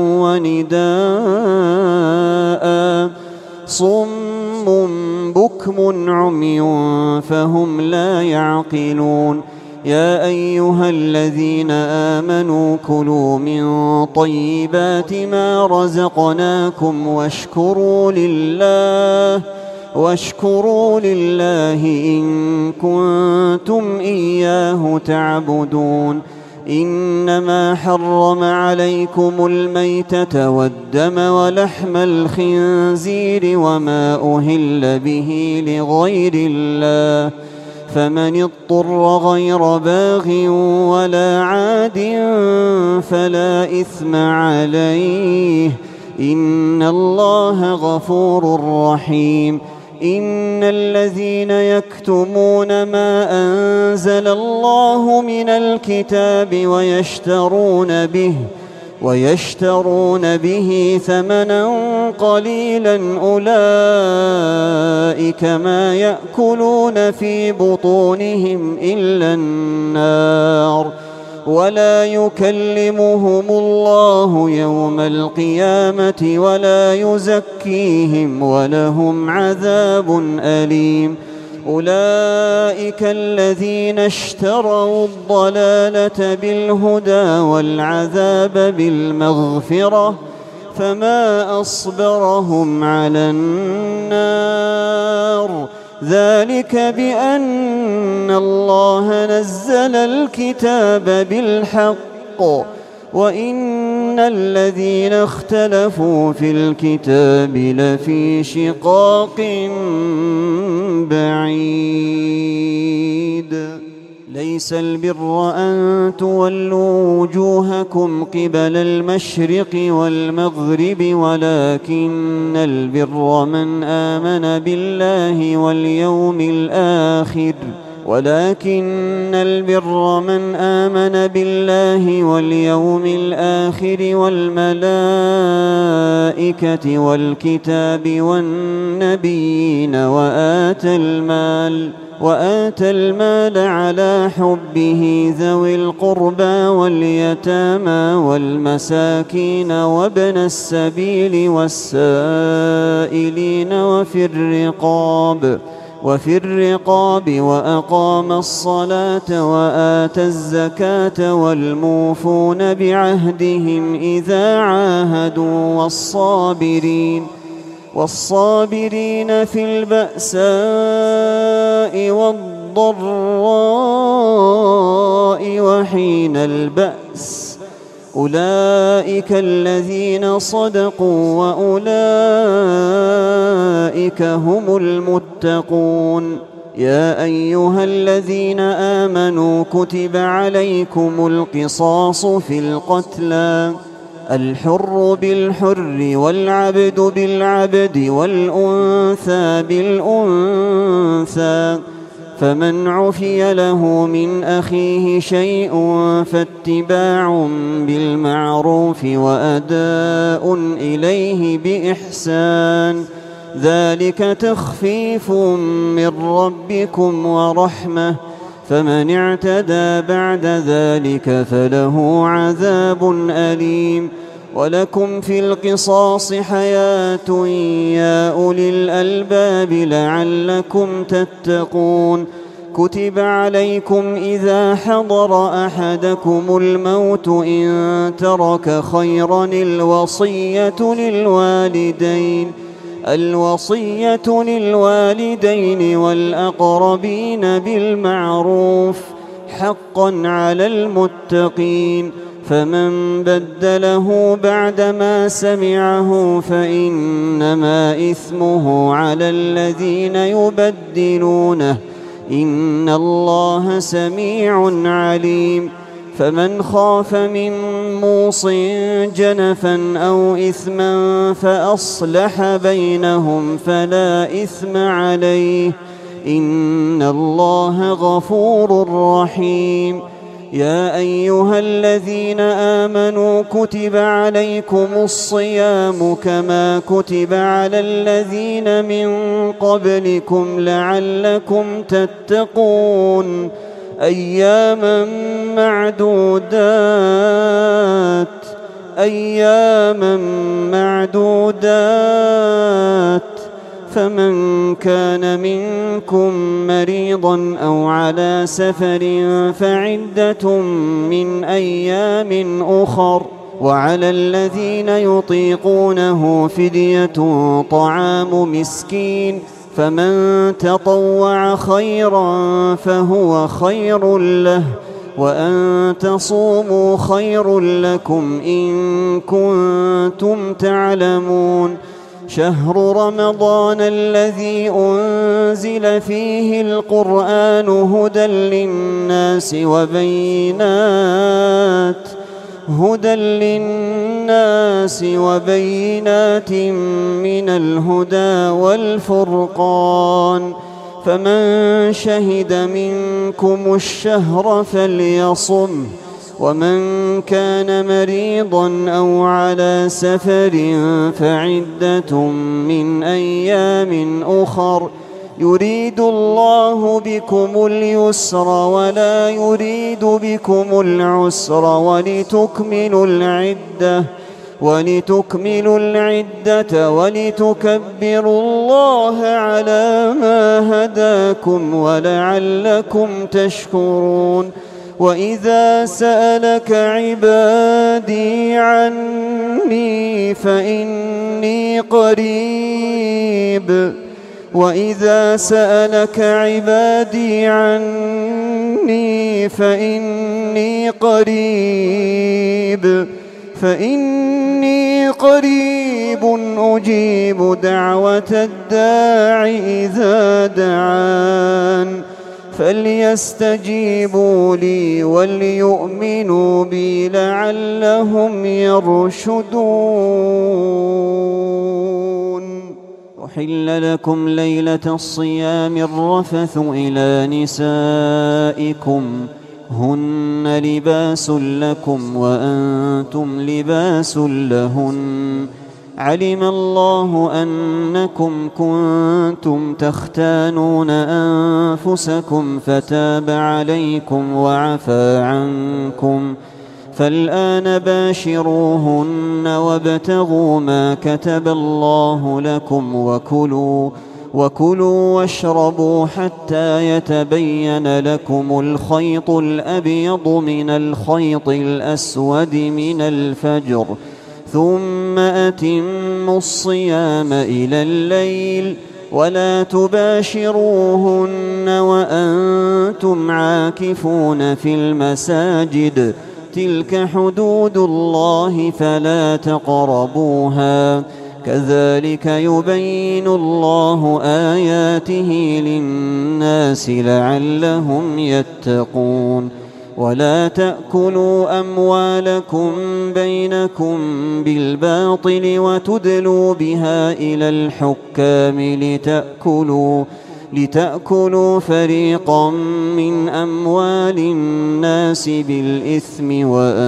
ونداء صم بكم عمي فهم لا يعقلون. يا أيها الذين آمنوا كلوا من طيبات ما رزقناكم واشكروا لله واشكروا لله إن كنتم إياه تعبدون. إنما حرم عليكم الميتة والدم ولحم الخنزير وما أهل به لغير الله فمن اضطر غير باغ ولا عاد فلا إثم عليه إن الله غفور رحيم. إن الذين يكتمون ما أنزل الله من الكتاب ويشترون به ويشترون به ثمنا قليلا أولئك ما يأكلون في بطونهم إلا النار ولا يكلمهم الله يوم القيامة ولا يزكيهم ولهم عذاب أليم. أولئك الذين اشتروا الضلالة بالهدى والعذاب بالمغفرة فما أصبرهم على النار ذلك بأن الله نزل الكتاب بالحق وإن الذين اختلفوا في الكتاب لفي شقاق بعيد. ليس البر أن تولوا وجوهكم قبل المشرق والمغرب ولكن البر من آمن بالله واليوم الآخر ولكن البر من آمن بالله واليوم الآخر والملائكة والكتاب والنبيين وآتى المال وآتى المال على حبه ذوي القربى واليتامى والمساكين وابن السبيل والسائلين وفي الرقاب وفي الرقاب وأقام الصلاة وآتى الزكاة والموفون بعهدهم إذا عاهدوا والصابرين والصابرين في البأساء والضراء وحين البأس أولئك الذين صدقوا وأولئك هم المتقون. يا أيها الذين آمنوا كتب عليكم القصاص في القتلى الحر بالحر والعبد بالعبد والأنثى بالأنثى فمن عفي له من أخيه شيء فاتباع بالمعروف وأداء إليه بإحسان ذلك تخفيف من ربكم ورحمة فمن اعتدى بعد ذلك فله عذاب أليم. ولكم في القصاص حياة يا أولي الألباب لعلكم تتقون. كتب عليكم إذا حضر أحدكم الموت إن ترك خيرا الوصية للوالدين الوصية للوالدين والأقربين بالمعروف حقا على المتقين. فمن بدله بعدما سمعه فإنما إثمه على الذين يبدلونه إن الله سميع عليم. فمن خاف من موص جنفا أو إثما فأصلح بينهم فلا إثم عليه إن الله غفور رحيم. يا أيها الذين آمنوا كتب عليكم الصيام كما كتب على الذين من قبلكم لعلكم تتقون أياما معدودات أياما معدودات فمن كان منكم مريضا أو على سفر فعدة من أيام أخر وعلى الذين يطيقونه فدية طعام مسكين فمن تطوع خيرا فهو خير له وأن تصوموا خير لكم إن كنتم تعلمون. شهر رمضان الذي أنزل فيه القرآن هدى للناس وبينات هدى للناس وبينات من الهدى والفرقان فمن شهد منكم الشهر فليصم ومن كان مريضا أو على سفر فعدة من أيام أخر يريد الله بكم اليسر ولا يريد بكم العسر ولتكملوا العدة ولتكملوا العدة ولتكبروا الله على ما هداكم ولعلكم تشكرون. وإذا سألك عبادي عني فإني قريب وإذا سألك عبادي عني فإني قريب فإني قريب أجيب دعوة الداع إذا دعان فليستجيبوا لي وليؤمنوا بي لعلهم يرشدون. أحل لكم ليلة الصيام الرفث إلى نسائكم هن لباس لكم وأنتم لباس لهن علم الله أنكم كنتم تختانون أنفسكم فتاب عليكم وعفى عنكم فالآن باشروهن وابتغوا ما كتب الله لكم وكلوا وكلوا واشربوا حتى يتبين لكم الخيط الأبيض من الخيط الأسود من الفجر ثم أتموا الصيام إلى الليل ولا تباشروهن وأنتم عاكفون في المساجد تلك حدود الله فلا تقربوها كذلك يبين الله آياته للناس لعلهم يتقون ولا تأكلوا أموالكم بينكم بالباطل وتدلوا بها إلى الحكام لتأكلوا لتأكلوا فريقا من أموال الناس بالإثم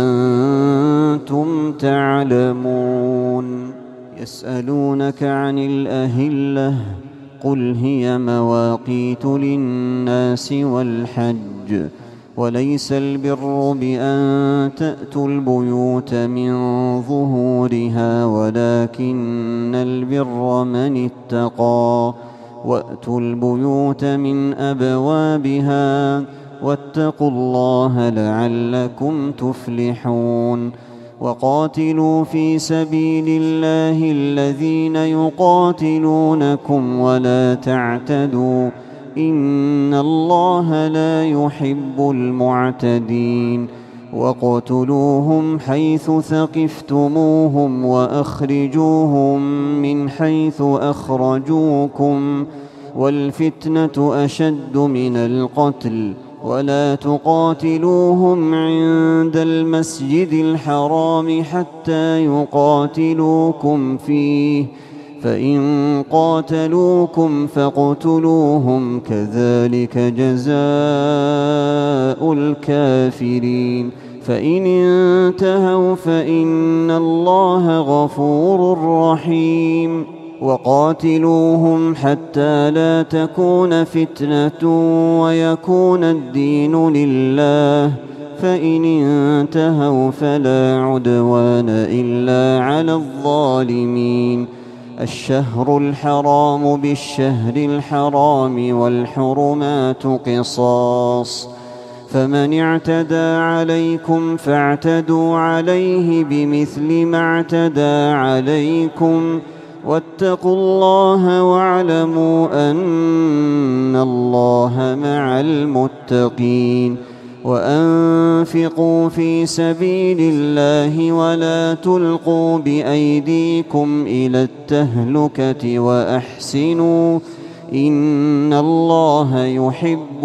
وأنتم تعلمون يسألونك عن الأهلة قل هي مواقيت للناس والحج وليس البر بأن تأتوا البيوت من ظهورها ولكن البر من اتقى وأتوا البيوت من أبوابها واتقوا الله لعلكم تفلحون وقاتلوا في سبيل الله الذين يقاتلونكم ولا تعتدوا إن الله لا يحب المعتدين وَاقْتُلُوهُمْ حَيْثُ ثَقِفْتُمُوهُمْ وَأَخْرِجُوهُمْ مِنْ حَيْثُ أَخْرَجُوكُمْ وَالْفِتْنَةُ أَشَدُّ مِنَ الْقَتْلِ وَلَا تُقَاتِلُوهُمْ عِندَ الْمَسْجِدِ الْحَرَامِ حَتَّى يُقَاتِلُوكُمْ فِيهِ فَإِنْ قَاتَلُوكُمْ فَاقْتُلُوهُمْ كَذَلِكَ جَزَاءُ الْكَافِرِينَ فَإِنِ انْتَهَوْا فَإِنَّ اللَّهَ غَفُورٌ رَحِيمٌ وَقَاتِلُوهُمْ حَتَّى لَا تَكُونَ فِتْنَةٌ وَيَكُونَ الدِّينُ لِلَّهِ فَإِنِ انْتَهَوْا فَلَا عُدْوَانَ إِلَّا عَلَى الظَّالِمِينَ الشهر الحرام بالشهر الحرام والحرمات قصاص فمن اعتدى عليكم فاعتدوا عليه بمثل ما اعتدى عليكم واتقوا الله واعلموا أن الله مع المتقين وأنفقوا في سبيل الله ولا تلقوا بأيديكم إلى التهلكة وأحسنوا إن الله يحب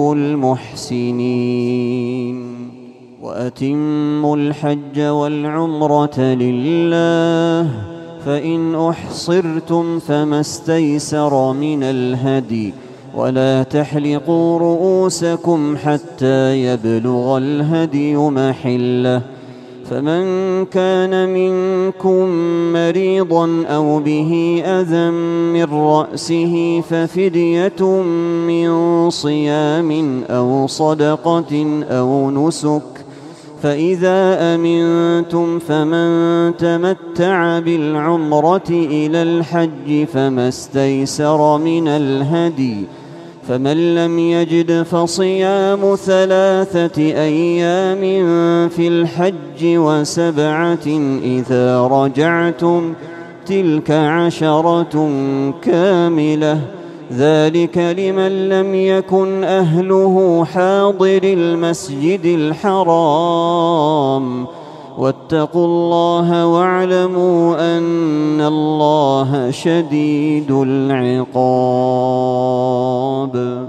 المحسنين وأتموا الحج والعمرة لله فإن أحصرتم فما استيسر من الهدي ولا تحلقوا رؤوسكم حتى يبلغ الهدي محله فمن كان منكم مريضا أو به أذى من رأسه ففدية من صيام أو صدقة أو نسك فإذا أمنتم فمن تمتع بالعمرة إلى الحج فما استيسر من الهدي فمن لم يجد فصيام ثلاثة أيام في الحج وسبعة إذا رجعتم تلك عشرة كاملة ذلك لمن لم يكن أهله حاضر المسجد الحرام واتقوا الله واعلموا أن الله شديد العقاب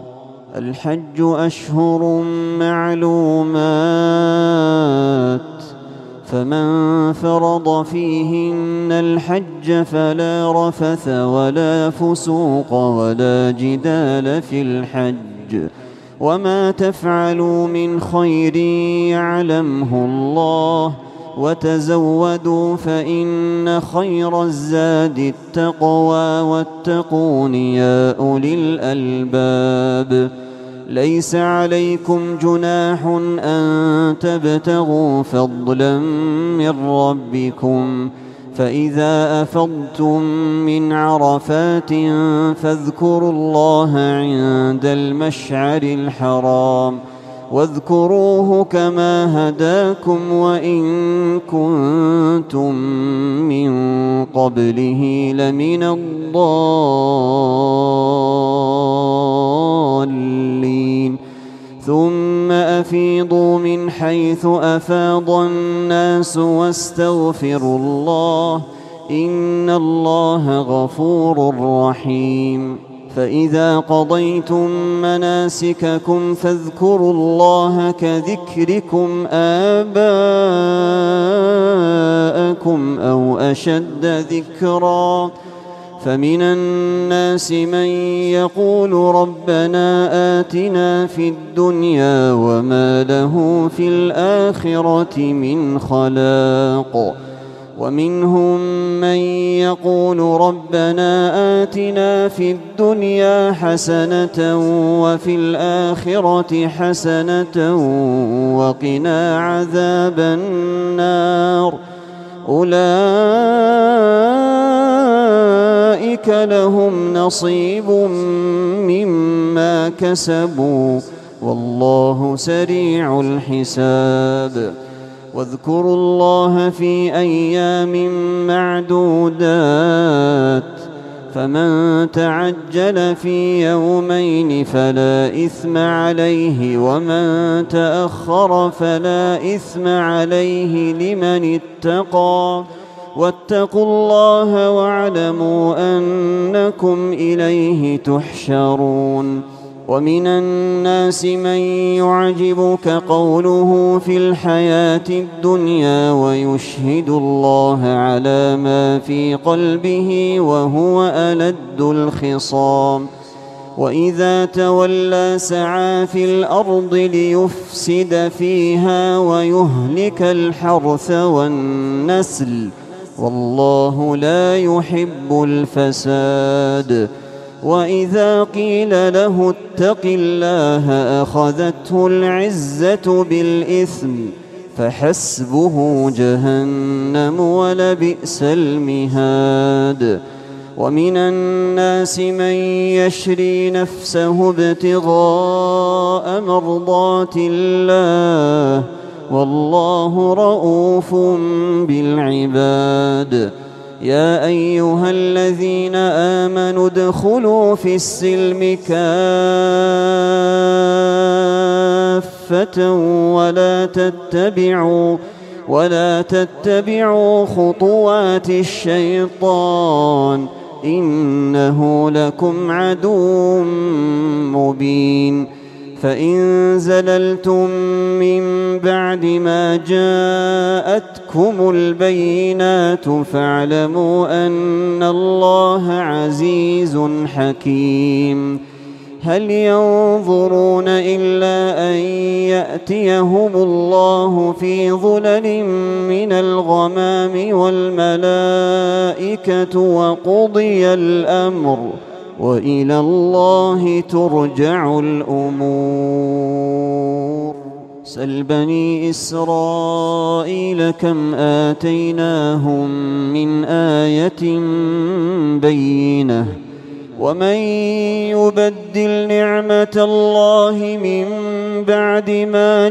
الحج أشهر معلومات فمن فرض فيهن الحج فلا رفث ولا فسوق ولا جدال في الحج وما تفعلوا من خير يعلمه الله وتزودوا فإن خير الزاد التقوى واتقون يا أولي الألباب. ليس عليكم جناح أن تبتغوا فضلا من ربكم فإذا أفضتم من عرفات فاذكروا الله عند المشعر الحرام واذكروه كما هداكم وإن كنتم من قبله لمن الضالين. ثم أفيضوا من حيث أفاض الناس واستغفروا الله إن الله غفور رحيم. فإذا قضيتم مناسككم فاذكروا الله كذكركم آباءكم أو أشد ذكرا. فمن الناس من يقول ربنا آتنا في الدنيا وما له في الآخرة من خلاق ومنهم من يقول ربنا آتنا في الدنيا حسنة وفي الآخرة حسنة وقنا عذاب النار. أولئك لهم نصيب مما كسبوا والله سريع الحساب. واذكروا الله في أيام معدودات فمن تعجل في يومين فلا إثم عليه ومن تأخر فلا إثم عليه لمن اتقى واتقوا الله واعلموا أنكم إليه تحشرون. ومن الناس من يعجبك قوله في الحياة الدنيا ويشهد الله على ما في قلبه وهو ألد الخصام وإذا تولى سعى في الأرض ليفسد فيها ويهلك الحرث والنسل والله لا يحب الفساد. وإذا قيل له اتق الله أخذته العزة بالإثم فحسبه جهنم ولبئس المهاد. ومن الناس من يشري نفسه ابتغاء مرضات الله والله رؤوف بالعباد. يا أيها الذين آمنوا ادخلوا في السلم كافة ولا تتبعوا ولا تتبعوا خطوات الشيطان إنه لكم عدو مبين. فإن زللتم من بعد ما جاءتكم البينات فاعلموا أن الله عزيز حكيم. هل ينظرون إلا أن يأتيهم الله في ظلل من الغمام والملائكة وقضي الأمر وإلى الله ترجع الأمور. سل بني إسرائيل كم آتيناهم من آية بينة ومن يبدل نعمة الله من بعد ما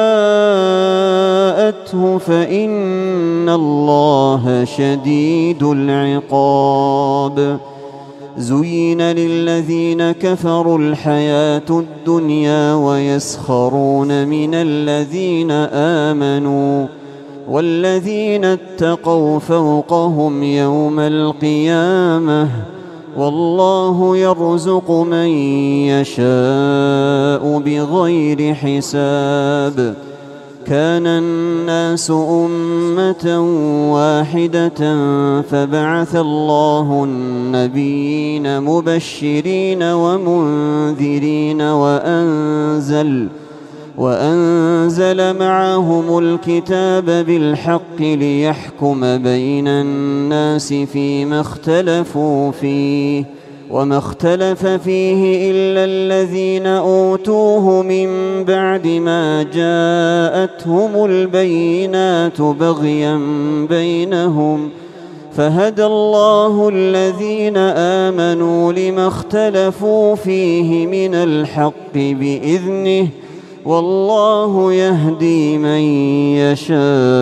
جاءته فإن الله شديد العقاب. زين للذين كفروا الحياة الدنيا ويسخرون من الذين آمنوا والذين اتقوا فوقهم يوم القيامة والله يرزق من يشاء بغير حساب. كان الناس أمة واحدة فبعث الله النبيين مبشرين ومنذرين وأنزل وأنزل معهم الكتاب بالحق ليحكم بين الناس فيما اختلفوا فيه وما اختلف فيه إلا الذين أوتوه من بعد ما جاءتهم البينات بغيا بينهم فهدى الله الذين آمنوا لما اختلفوا فيه من الحق بإذنه والله يهدي من يشاء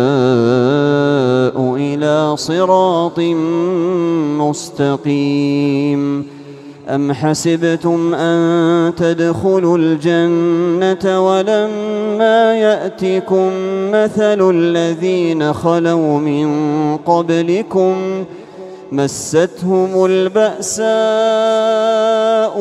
إلى صراط مستقيم. أم حسبتم أن تدخلوا الجنة ولما يأتكم مثل الذين خلوا من قبلكم مستهم البأساء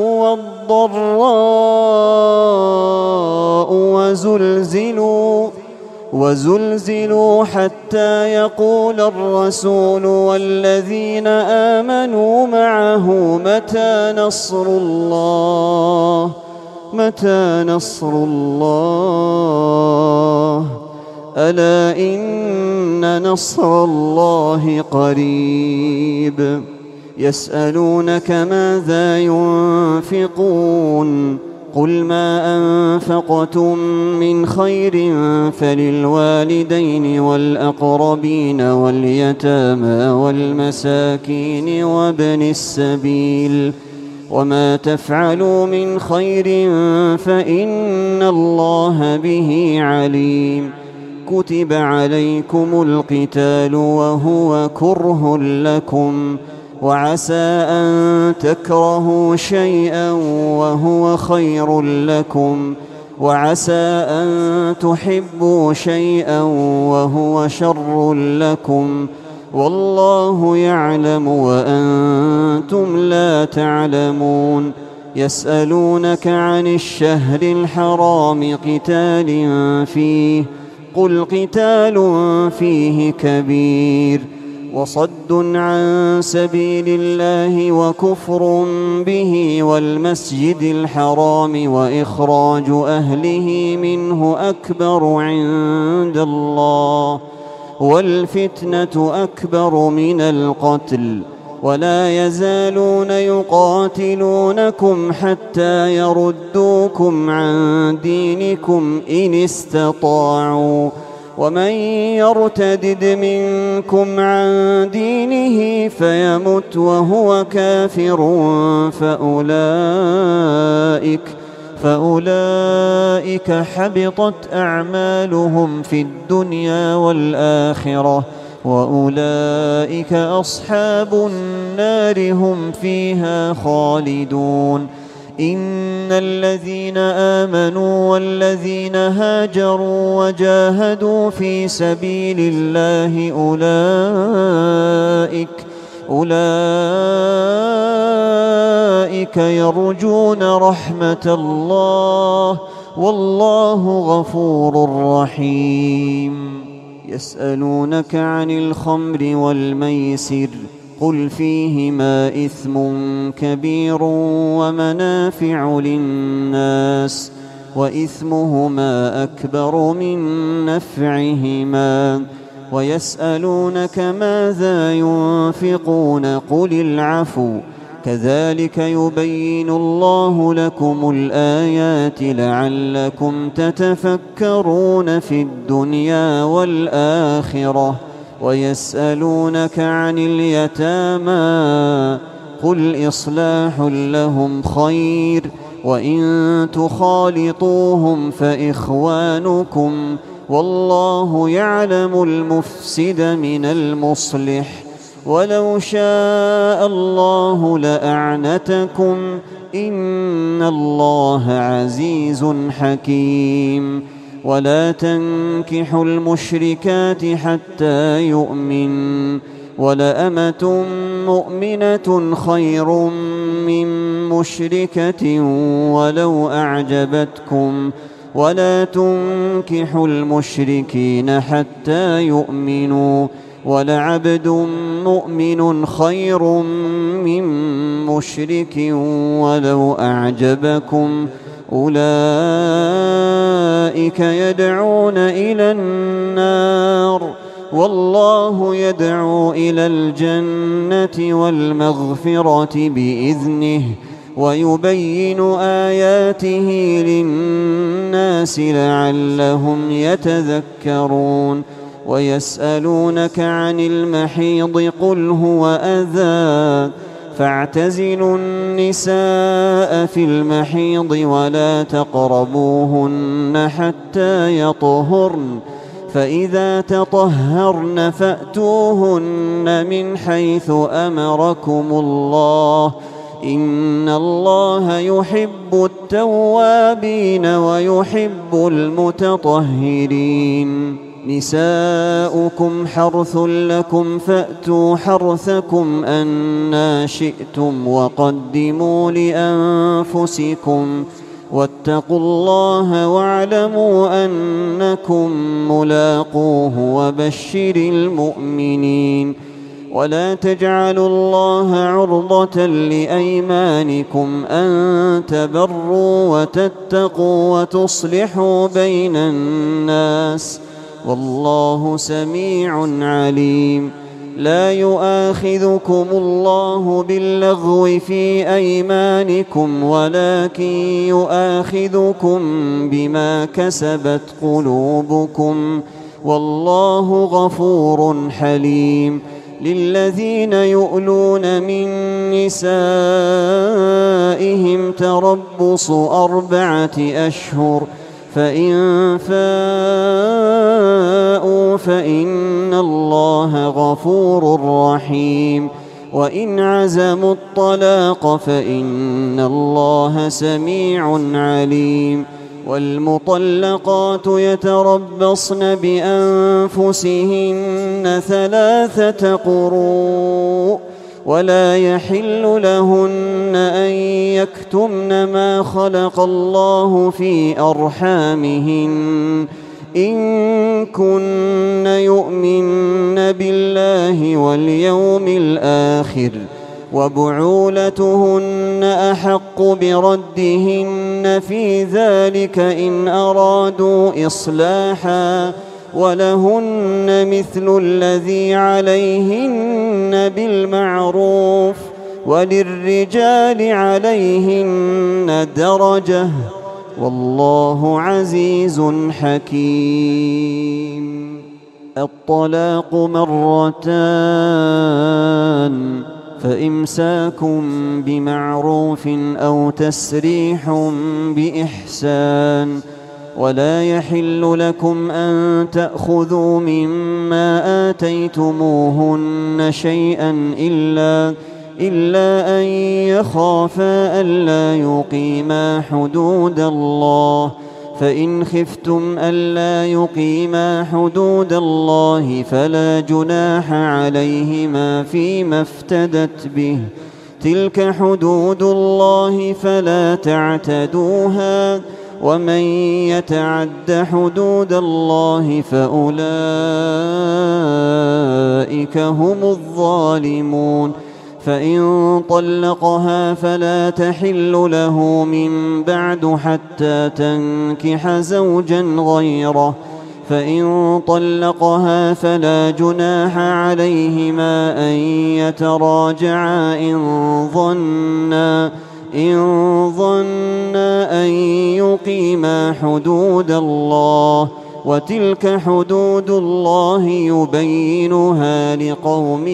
والضراء وزلزلوا وزلزلوا حتى يقول الرسول والذين آمنوا معه متى نصر الله متى نصر الله ألا إن نصر الله قريب. يسألونك ماذا ينفقون قل ما أنفقتم من خير فللوالدين والأقربين واليتامى والمساكين وابن السبيل وما تفعلوا من خير فإن الله به عليم. كتب عليكم القتال وهو كره لكم وعسى أن تكرهوا شيئا وهو خير لكم وعسى أن تحبوا شيئا وهو شر لكم والله يعلم وأنتم لا تعلمون. يسألونك عن الشهر الحرام قتال فيه قل قتال فيه كبير وصد عن سبيل الله وكفر به والمسجد الحرام وإخراج أهله منه أكبر عند الله والفتنة أكبر من القتل ولا يزالون يقاتلونكم حتى يردوكم عن دينكم إن استطاعوا ومن يرتدد منكم عن دينه فيمت وهو كافر فأولئك فأولئك حبطت أعمالهم في الدنيا والآخرة وأولئك أصحاب النار هم فيها خالدون. إن الذين آمنوا والذين هاجروا وجاهدوا في سبيل الله أولئك أولئك يرجون رحمة الله والله غفور رحيم. يسألونك عن الخمر والميسر قل فيهما إثم كبير ومنافع للناس وإثمهما أكبر من نفعهما ويسألونك ماذا ينفقون قل العفو كذلك يبين الله لكم الآيات لعلكم تتفكرون في الدنيا والآخرة. ويسألونك عن اليتامى قل إصلاح لهم خير وإن تخالطوهم فإخوانكم والله يعلم المفسد من المصلح ولو شاء الله لأعنتكم إن الله عزيز حكيم. ولا تنكحوا المشركات حتى يؤمن ولأمة مؤمنة خير من مشركة ولو أعجبتكم ولا تنكحوا المشركين حتى يؤمنوا ولعبد مؤمن خير من مشرك ولو أعجبكم أولئك يدعون إلى النار والله يدعو إلى الجنة والمغفرة بإذنه ويبين آياته للناس لعلهم يتذكرون ويسألونك عن المحيض قل هو أذى فاعتزلوا النساء في المحيض ولا تقربوهن حتى يطهرن فإذا تطهرن فأتوهن من حيث أمركم الله إن الله يحب التوابين ويحب المتطهرين نساؤكم حرث لكم فأتوا حرثكم أنى شئتم وقدموا لأنفسكم واتقوا الله واعلموا أنكم ملاقوه وبشر المؤمنين ولا تجعلوا الله عرضة لأيمانكم أن تبروا وتتقوا وتصلحوا بين الناس والله سميع عليم لا يؤاخذكم الله باللغو في أيمانكم ولكن يؤاخذكم بما كسبت قلوبكم والله غفور حليم للذين يؤلون من نسائهم تربص أربعة أشهر فإن فاءوا فإن الله غفور رحيم وإن عزموا الطلاق فإن الله سميع عليم والمطلقات يتربصن بأنفسهن ثلاثة قروء ولا يحل لهن أن يكتمن ما خلق الله في أرحامهن إن كن يؤمن بالله واليوم الآخر وبعولتهن أحق بردهن في ذلك إن أرادوا إصلاحا ولهن مثل الذي عليهن بالمعروف وللرجال عليهن درجة والله عزيز حكيم الطلاق مرتان فإمساك بمعروف أو تسريح بإحسان ولا يحل لكم أن تأخذوا مما آتيتموهن شيئا إلا إلا أن يخافا ألا يقيما حدود الله فإن خفتم ألا يقيما حدود الله فلا جناح عليهما فيما افتدت به تلك حدود الله فلا تعتدوها ومن يتعد حدود الله فأولئك هم الظالمون فإن طلقها فلا تحل له من بعد حتى تنكح زوجا غيره فإن طلقها فلا جناح عليهما أن يتراجعا إن ظنا إن ظنا أن يقيما حدود الله وتلك حدود الله يبينها لقوم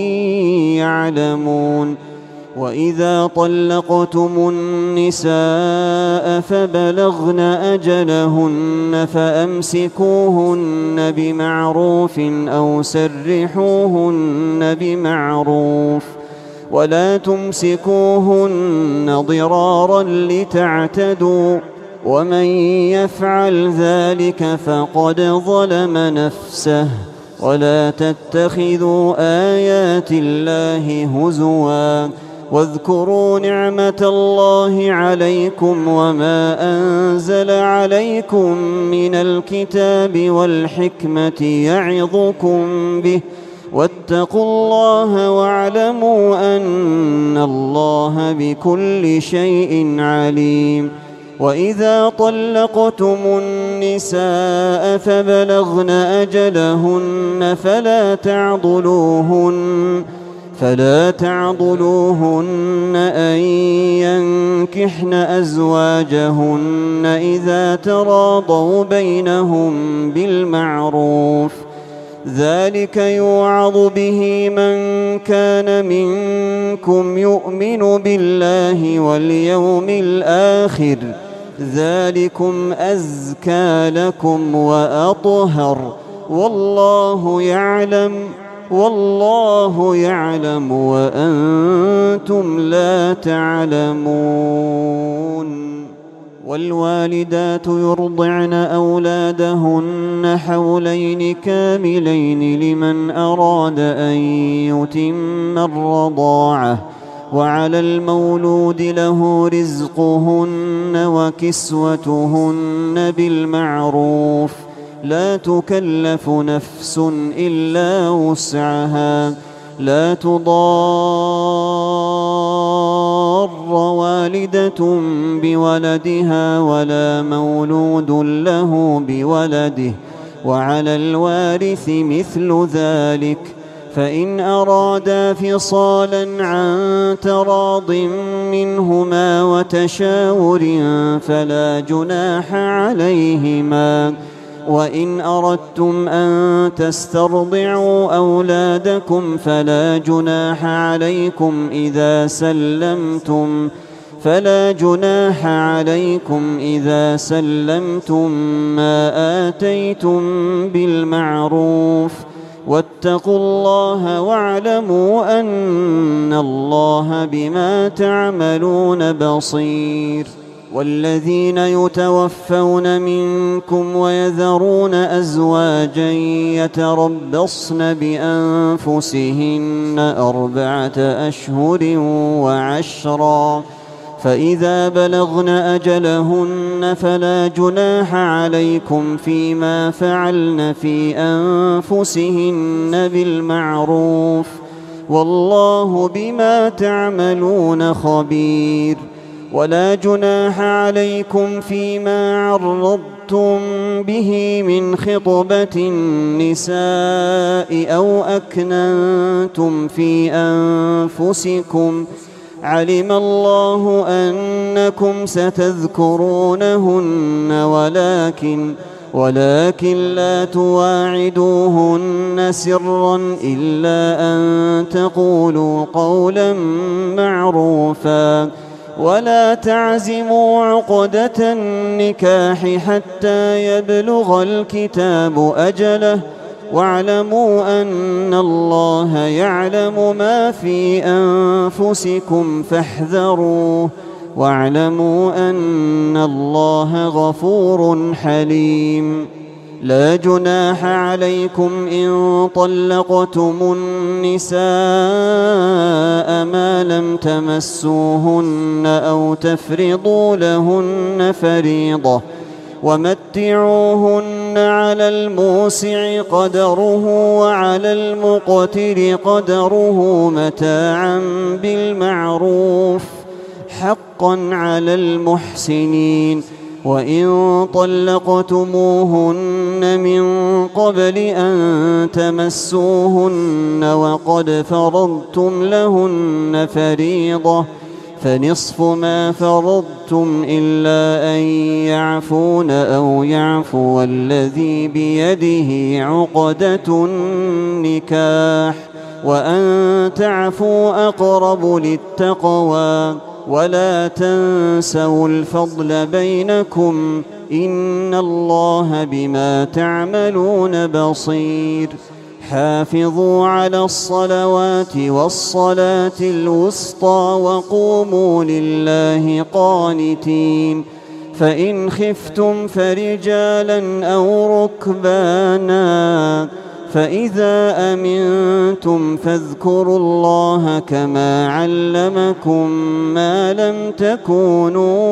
يعلمون وإذا طلقتم النساء فبلغن أجلهن فأمسكوهن بمعروف أو سرحوهن بمعروف ولا تمسكوهن ضرارا لتعتدوا ومن يفعل ذلك فقد ظلم نفسه ولا تتخذوا آيات الله هزوا واذكروا نعمة الله عليكم وما أنزل عليكم من الكتاب والحكمة يعظكم به واتقوا الله واعلموا أن الله بكل شيء عليم. وإذا طلقتم النساء فبلغن أجلهن فلا تعضلوهن فلا تعضلوهن أن ينكحن أزواجهن إذا تراضوا بينهم بالمعروف، ذلك يوعظ به من كان منكم يؤمن بالله واليوم الآخر، ذلكم أزكى لكم وأطهر، والله يعلم والله يعلم وأنتم لا تعلمون. والوالدات يرضعن أولادهن حولين كاملين لمن أراد أن يتم الرضاعة، وعلى المولود له رزقهن وكسوتهن بالمعروف، لا تكلف نفس إلا وسعها، لا تضار والدة بولدها ولا مولود له بولده، وعلى الوارث مثل ذلك، فإن أرادا فصالا عن تراض منهما وتشاور فلا جناح عليهما. وإن أردتم أن تسترضعوا أولادكم فلا جناح عليكم إذا سلمتم فلا جناح عليكم إذا سلمتم ما آتيتم بالمعروف، واتقوا الله واعلموا أن الله بما تعملون بصير. والذين يتوفون منكم ويذرون أزواجا يتربصن بأنفسهن أربعة أشهر وعشرا، فإذا بلغن أجلهن فلا جناح عليكم فيما فعلن في أنفسهن بالمعروف، والله بما تعملون خبير. ولا جناح عليكم فيما عرضتم به من خطبة النساء أو أكننتم في أنفسكم، علم الله أنكم ستذكرونهن ولكن ولكن لا تواعدوهن سرا إلا أن تقولوا قولا معروفا، ولا تعزموا عقدة النكاح حتى يبلغ الكتاب أجله، واعلموا أن الله يعلم ما في أنفسكم فاحذروه، واعلموا أن الله غفور حليم. لا جناح عليكم إن طلقتم النساء ما لم تمسوهن أو تفرضوا لهن فريضة، ومتعوهن على الموسع قدره وعلى المقتر قدره متاعا بالمعروف، حقا على المحسنين. وإن طلقتموهن من قبل أن تمسوهن وقد فرضتم لهن فريضة فنصف ما فرضتم إلا أن يعفون أو يعفو الذي بيده عقدة النكاح، وأن تعفوا أقرب للتقوى، ولا تنسوا الفضل بينكم، إن الله بما تعملون بصير. حافظوا على الصلوات والصلاة الوسطى وقوموا لله قانتين، فإن خفتم فرجالا أو ركبانا فإذا أمنتم فاذكروا الله كما علمكم ما لم تكونوا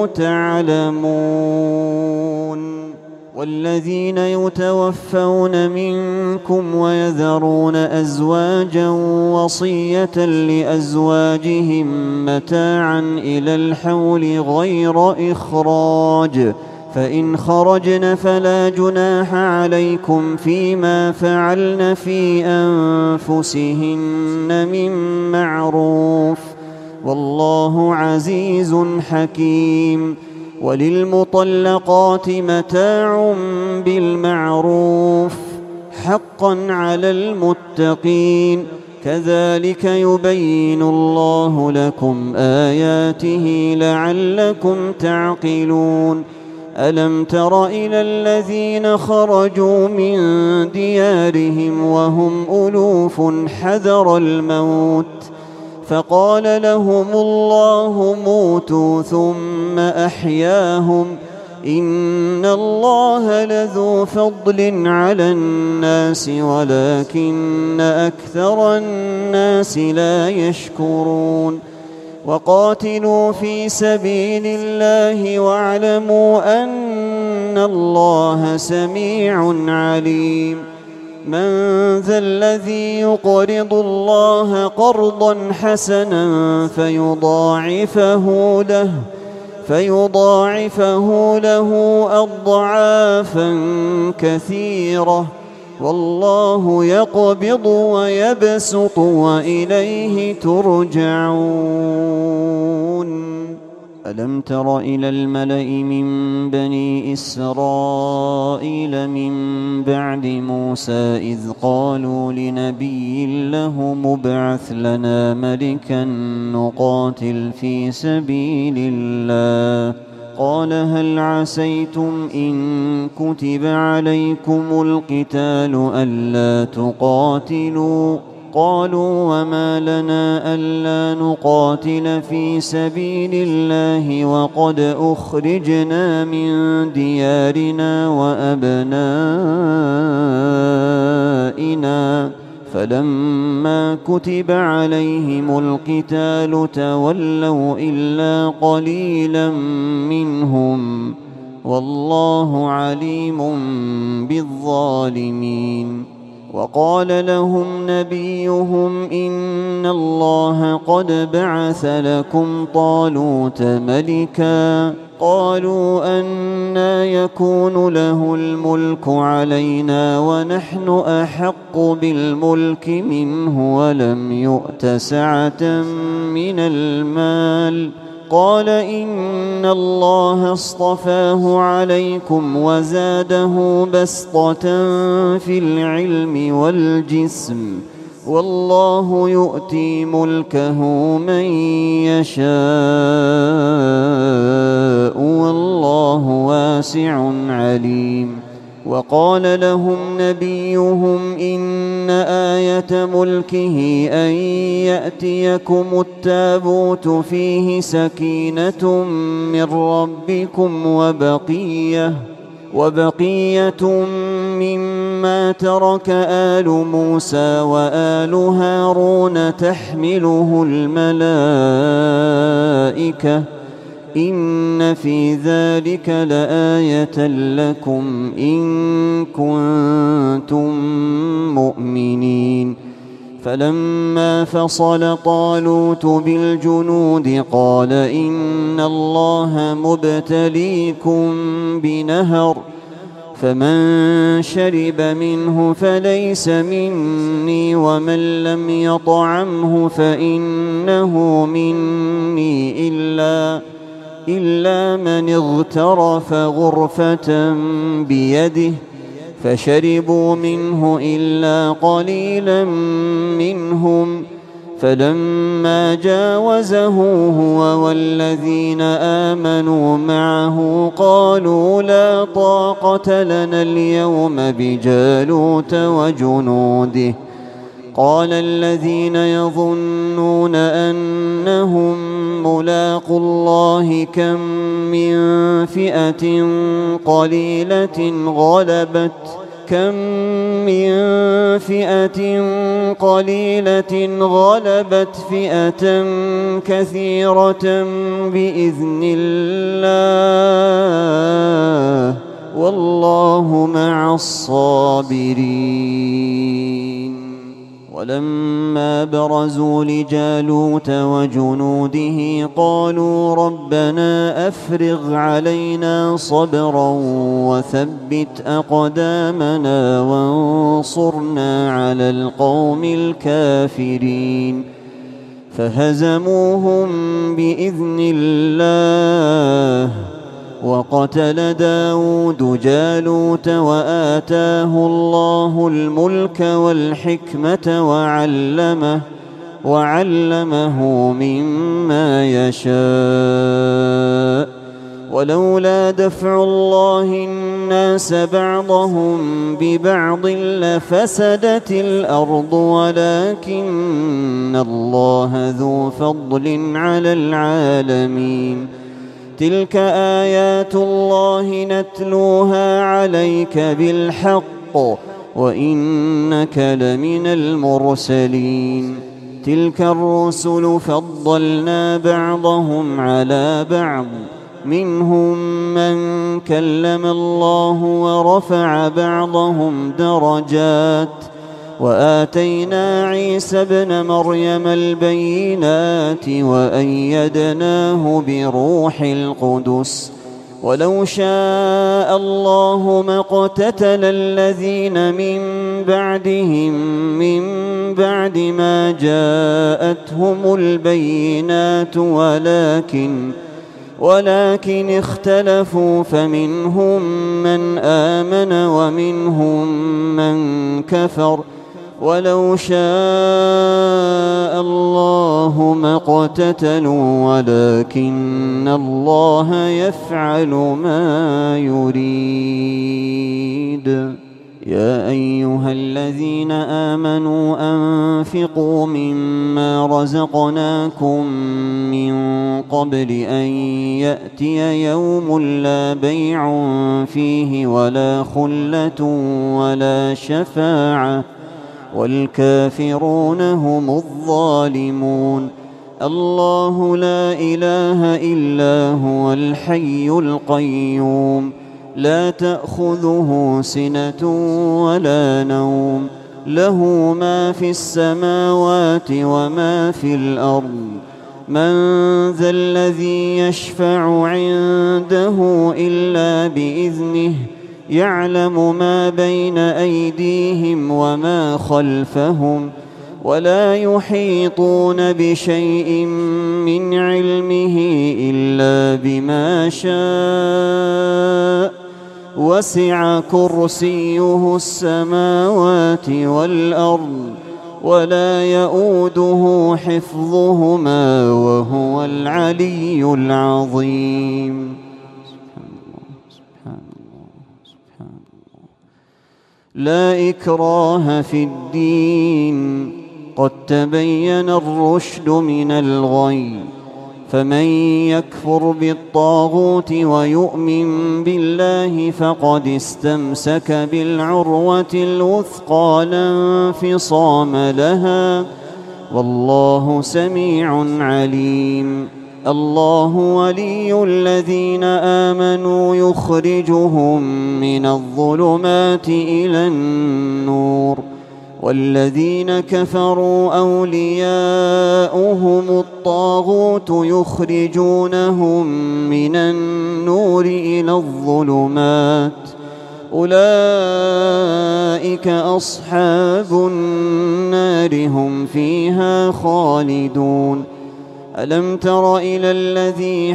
تعلمون والذين يتوفون منكم ويذرون أزواجا وصية لأزواجهم متاعا إلى الحول غير إخراج فإن خرجن فلا جناح عليكم فيما فعلن في أنفسهن من معروف والله عزيز حكيم وللمطلقات متاع بالمعروف حقا على المتقين كذلك يبين الله لكم آياته لعلكم تعقلون ألم تر إلى الذين خرجوا من ديارهم وهم ألوف حذر الموت فقال لهم الله موتوا ثم أحياهم إن الله لذو فضل على الناس ولكن أكثر الناس لا يشكرون وقاتلوا في سبيل الله واعلموا أن الله سميع عليم من ذا الذي يقرض الله قرضا حسنا فيضاعفه له فيضاعفه له أضعافا كثيرة والله يقبض ويبسط وإليه ترجعون ألم تر إلى الملأ من بني إسرائيل من بعد موسى إذ قالوا لنبي له مبعث لنا ملكا نقاتل في سبيل الله قال هل عسيتم إن كتب عليكم القتال ألا تقاتلوا قالوا وما لنا ألا نقاتل في سبيل الله وقد أخرجنا من ديارنا وأبنائنا فلما كتب عليهم القتال تولوا إلا قليلا منهم والله عليم بالظالمين وقال لهم نبيهم إن الله قد بعث لكم طالوت ملكا قالوا أنى يكون له الملك علينا ونحن أحق بالملك منه ولم يؤت سعة من المال قال إن الله اصطفاه عليكم وزاده بسطة في العلم والجسم والله يؤتي ملكه من يشاء والله واسع عليم وقال لهم نبيهم إن آية ملكه أن يأتيكم التابوت فيه سكينة من ربكم وبقية وبقية مما ترك آل موسى وآل هارون تحمله الملائكة إن في ذلك لآية لكم إن كنتم مؤمنين فلما فصل طالوت بالجنود قال إن الله مبتليكم بنهر فمن شرب منه فليس مني ومن لم يطعمه فإنه مني إلا إلا من اغترف غرفة بيده فشربوا منه إلا قليلا منهم فلما جاوزه هو والذين آمنوا معه قالوا لا طاقة لنا اليوم بجالوت وجنوده قال الذين يظنون أنهم ملاقوا الله كم من فئة قليلة غلبت كم من فئة قليلة غلبت فئة كثيرة بإذن الله والله مع الصابرين. ولما برزوا لجالوت وجنوده قالوا ربنا أفرغ علينا صبرا وثبت أقدامنا وانصرنا على القوم الكافرين. فهزموهم بإذن الله وقتل داود جالوت وآتاه الله الملك والحكمة وعلمه وعلمه مما يشاء. ولولا دفع الله الناس بعضهم ببعض لفسدت الأرض ولكن الله ذو فضل على العالمين. تلك آيات الله نتلوها عليك بالحق وإنك لمن المرسلين. تلك الرسل فضلنا بعضهم على بعض منهم من كلم الله ورفع بعضهم درجات وآتينا عيسى ابن مريم البينات وأيدناه بروح القدس. ولو شاء الله ما اقتتل الذين من بعدهم من بعد ما جاءتهم البينات ولكن ولكن اختلفوا فمنهم من آمن ومنهم من كفر. ولو شاء الله ما اقتتلوا ولكن الله يفعل ما يريد. يا أيها الذين آمنوا أنفقوا مما رزقناكم من قبل أن يأتي يوم لا بيع فيه ولا خلة ولا شفاعة والكافرون هم الظالمون. الله لا إله إلا هو الحي القيوم لا تأخذه سنة ولا نوم له ما في السماوات وما في الأرض. من ذا الذي يشفع عنده إلا بإذنه يعلم ما بين أيديهم وما خلفهم ولا يحيطون بشيء من علمه إلا بما شاء. وسع كرسيه السماوات والأرض ولا يؤوده حفظهما وهو العلي العظيم. لا إكراه في الدين قد تبين الرشد من الغي. فمن يكفر بالطاغوت ويؤمن بالله فقد استمسك بالعروة الوثقى لا انفصام لها والله سميع عليم. الله ولي الذين آمنوا يخرجهم من الظلمات إلى النور والذين كفروا أولياؤهم الطاغوت يخرجونهم من النور إلى الظلمات أولئك أصحاب النار هم فيها خالدون. ألم تر إلى الذي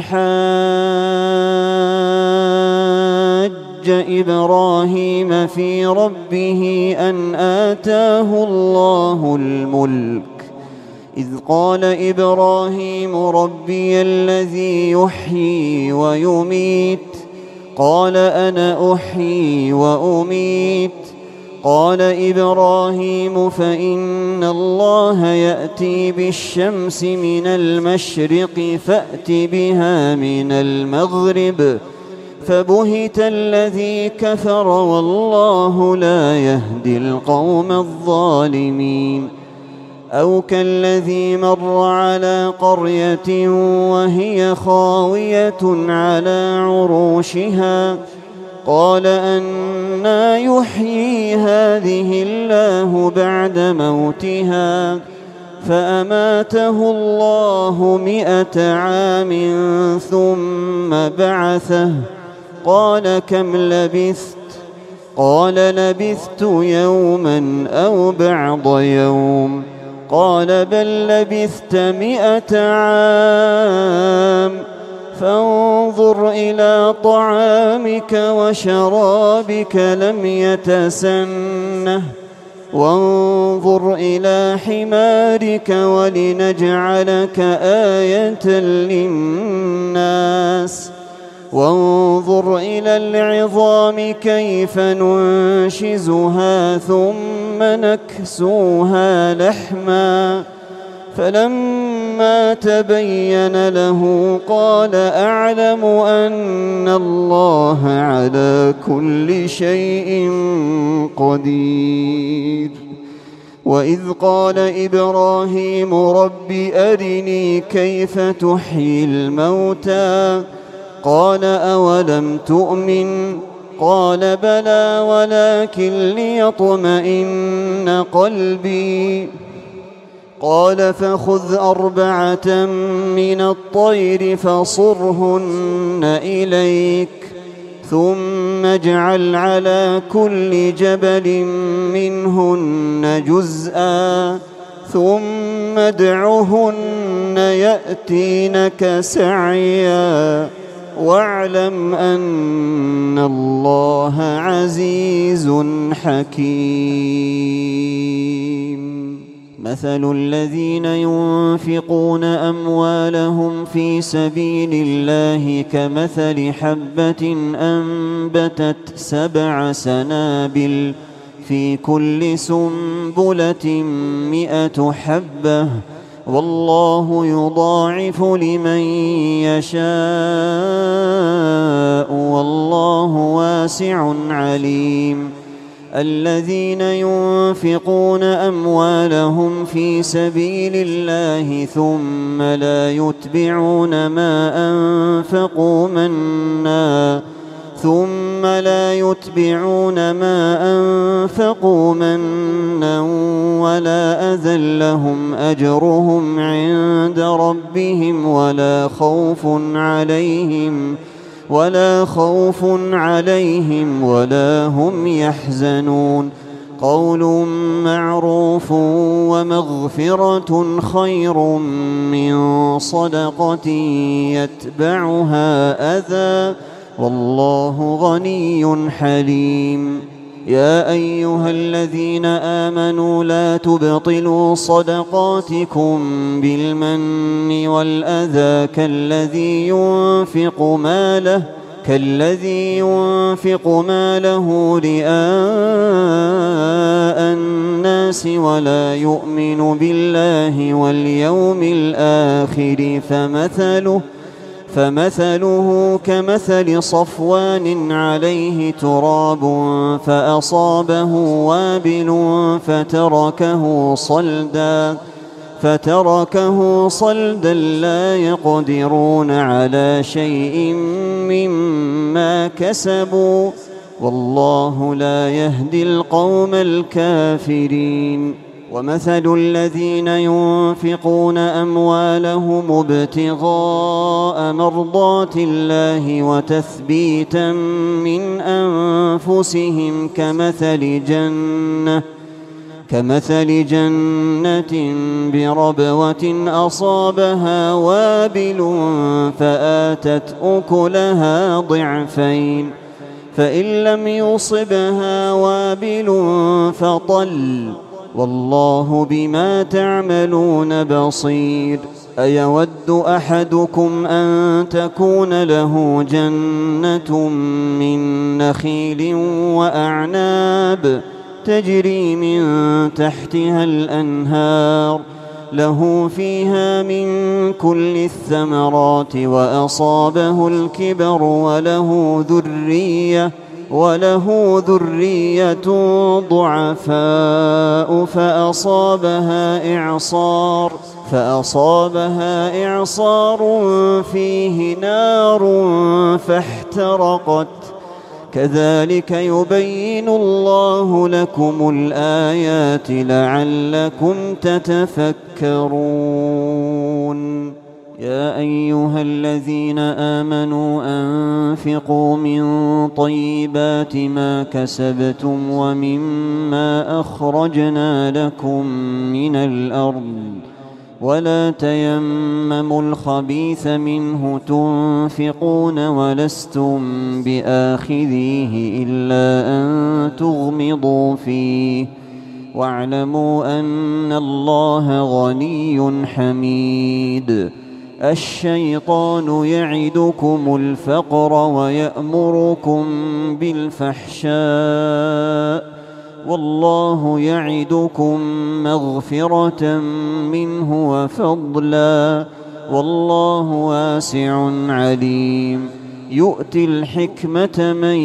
حاج إبراهيم في ربه أن آتاه الله الملك إذ قال إبراهيم ربي الذي يحيي ويميت قال أنا أحيي وأميت قال إبراهيم فإن الله يأتي بالشمس من المشرق فأت بها من المغرب فبهت الذي كفر والله لا يهدي القوم الظالمين. أو كالذي مر على قرية وهي خاوية على عروشها قال أنى يحيي هذه الله بعد موتها فأماته الله مئة عام ثم بعثه قال كم لبثت؟ قال لبثت يوما أو بعض يوم قال بل لبثت مئة عام فانظر إلى طعامك وشرابك لم يتسنه وانظر إلى حمارك ولنجعلك آية للناس وانظر إلى العظام كيف ننشزها ثم نكسوها لحما فلما تبين له قال أعلم أن الله على كل شيء قدير. وإذ قال إبراهيم رب أرني كيف تحيي الموتى قال أولم تؤمن قال بلى ولكن ليطمئن قلبي قال فخذ أربعة من الطير فصرهن إليك ثم اجعل على كل جبل منهن جزءا ثم ادعهن يأتينك سعيا واعلم أن الله عزيز حكيم. مثل الذين ينفقون أموالهم في سبيل الله كمثل حبة أنبتت سبع سنابل في كل سنبلة مئة حبة والله يضاعف لمن يشاء والله واسع عليم. الذين ينفقون أموالهم في سبيل الله ثم لا يتبعون ما أنفقوا منا ثم لا يتبعون ما أنفقوا منا ولا أذى لهم أجرهم عند ربهم ولا خوف عليهم ولا خوف عليهم ولا هم يحزنون. قول معروف ومغفرة خير من صدقة يتبعها أذى والله غني حليم. يا أيها الذين آمنوا لا تبطلوا صدقاتكم بالمن والأذى كالذي ينفق ماله كالذي ينفق ماله رئاء الناس ولا يؤمن بالله واليوم الآخر فمثله فمثله كمثل صفوان عليه تراب فأصابه وابل فتركه صلدا فتركه صلدا لا يقدرون على شيء مما كسبوا والله لا يهدي القوم الكافرين. ومثل الذين ينفقون أموالهم ابتغاء مرضات الله وتثبيتا من أنفسهم كمثل جنة كمثل جنة بربوة أصابها وابل فآتت أكلها ضعفين فإن لم يصبها وابل فطل والله بما تعملون بصير. أيود أحدكم أن تكون له جنة من نخيل وأعناب تجري من تحتها الأنهار له فيها من كل الثمرات وأصابه الكبر وله ذرية وله ذرية ضعفاء فأصابها إعصار فأصابها إعصار فيه نار فاحترقت كذلك يبين الله لكم الآيات لعلكم تتفكرون. يا أيها الذين آمنوا أنفقوا من طيبات ما كسبتم ومما أخرجنا لكم من الأرض ولا تيمموا الخبيث منه تنفقون ولستم بآخذيه إلا أن تغمضوا فيه واعلموا أن الله غني حميد. الشيطان يعدكم الفقر ويأمركم بالفحشاء والله يعدكم مغفرة منه وفضلا والله واسع عليم. يؤتي الحكمة من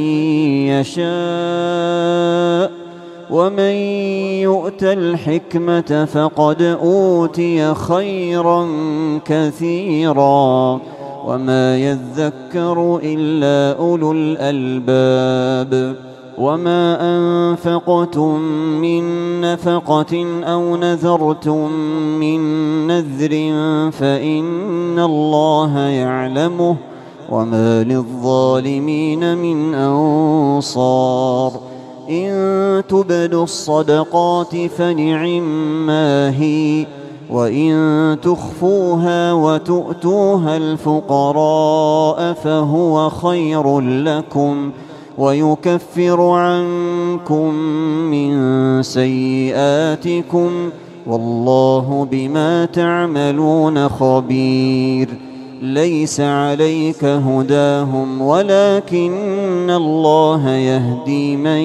يشاء ومن يؤت الحكمة فقد أوتي خيرا كثيرا وما يذكر إلا أولو الألباب. وما أنفقتم من نفقة أو نذرتم من نذر فإن الله يعلمه وما للظالمين من أنصار. إن تبدوا الصدقات فنعما هي وإن تخفوها وتؤتوها الفقراء فهو خير لكم ويكفر عنكم من سيئاتكم والله بما تعملون خبير. ليس عليك هداهم ولكن الله يهدي من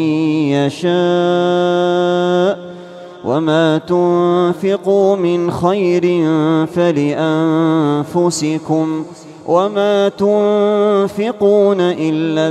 يشاء وما تنفقوا من خير فلأنفسكم وما تنفقون إلا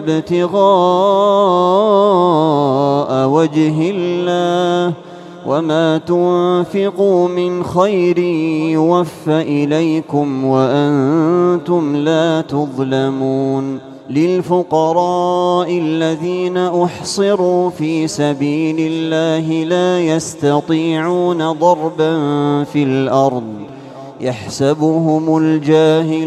ابتغاء وجه الله وما تنفقوا من خير يوفى إليكم وأنتم لا تظلمون. للفقراء الذين أحصروا في سبيل الله لا يستطيعون ضربا في الأرض يحسبهم الجاهل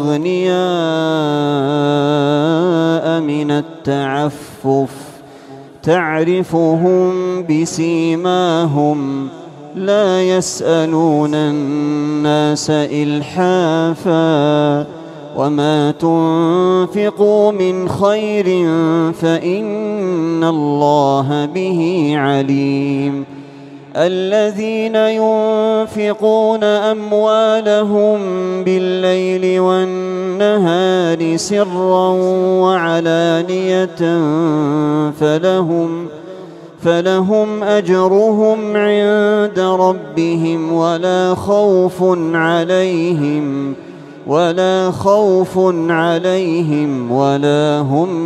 أغنياء من التعفف تعرفهم بسيماهم لا يسألون الناس إلحافا وما تنفقوا من خير فإن الله به عليم. الذين ينفقون أموالهم بالليل والنهار سرا وعلانية فلهم فلهم أجرهم عند ربهم ولا خوف عليهم ولا خوف عليهم ولا هم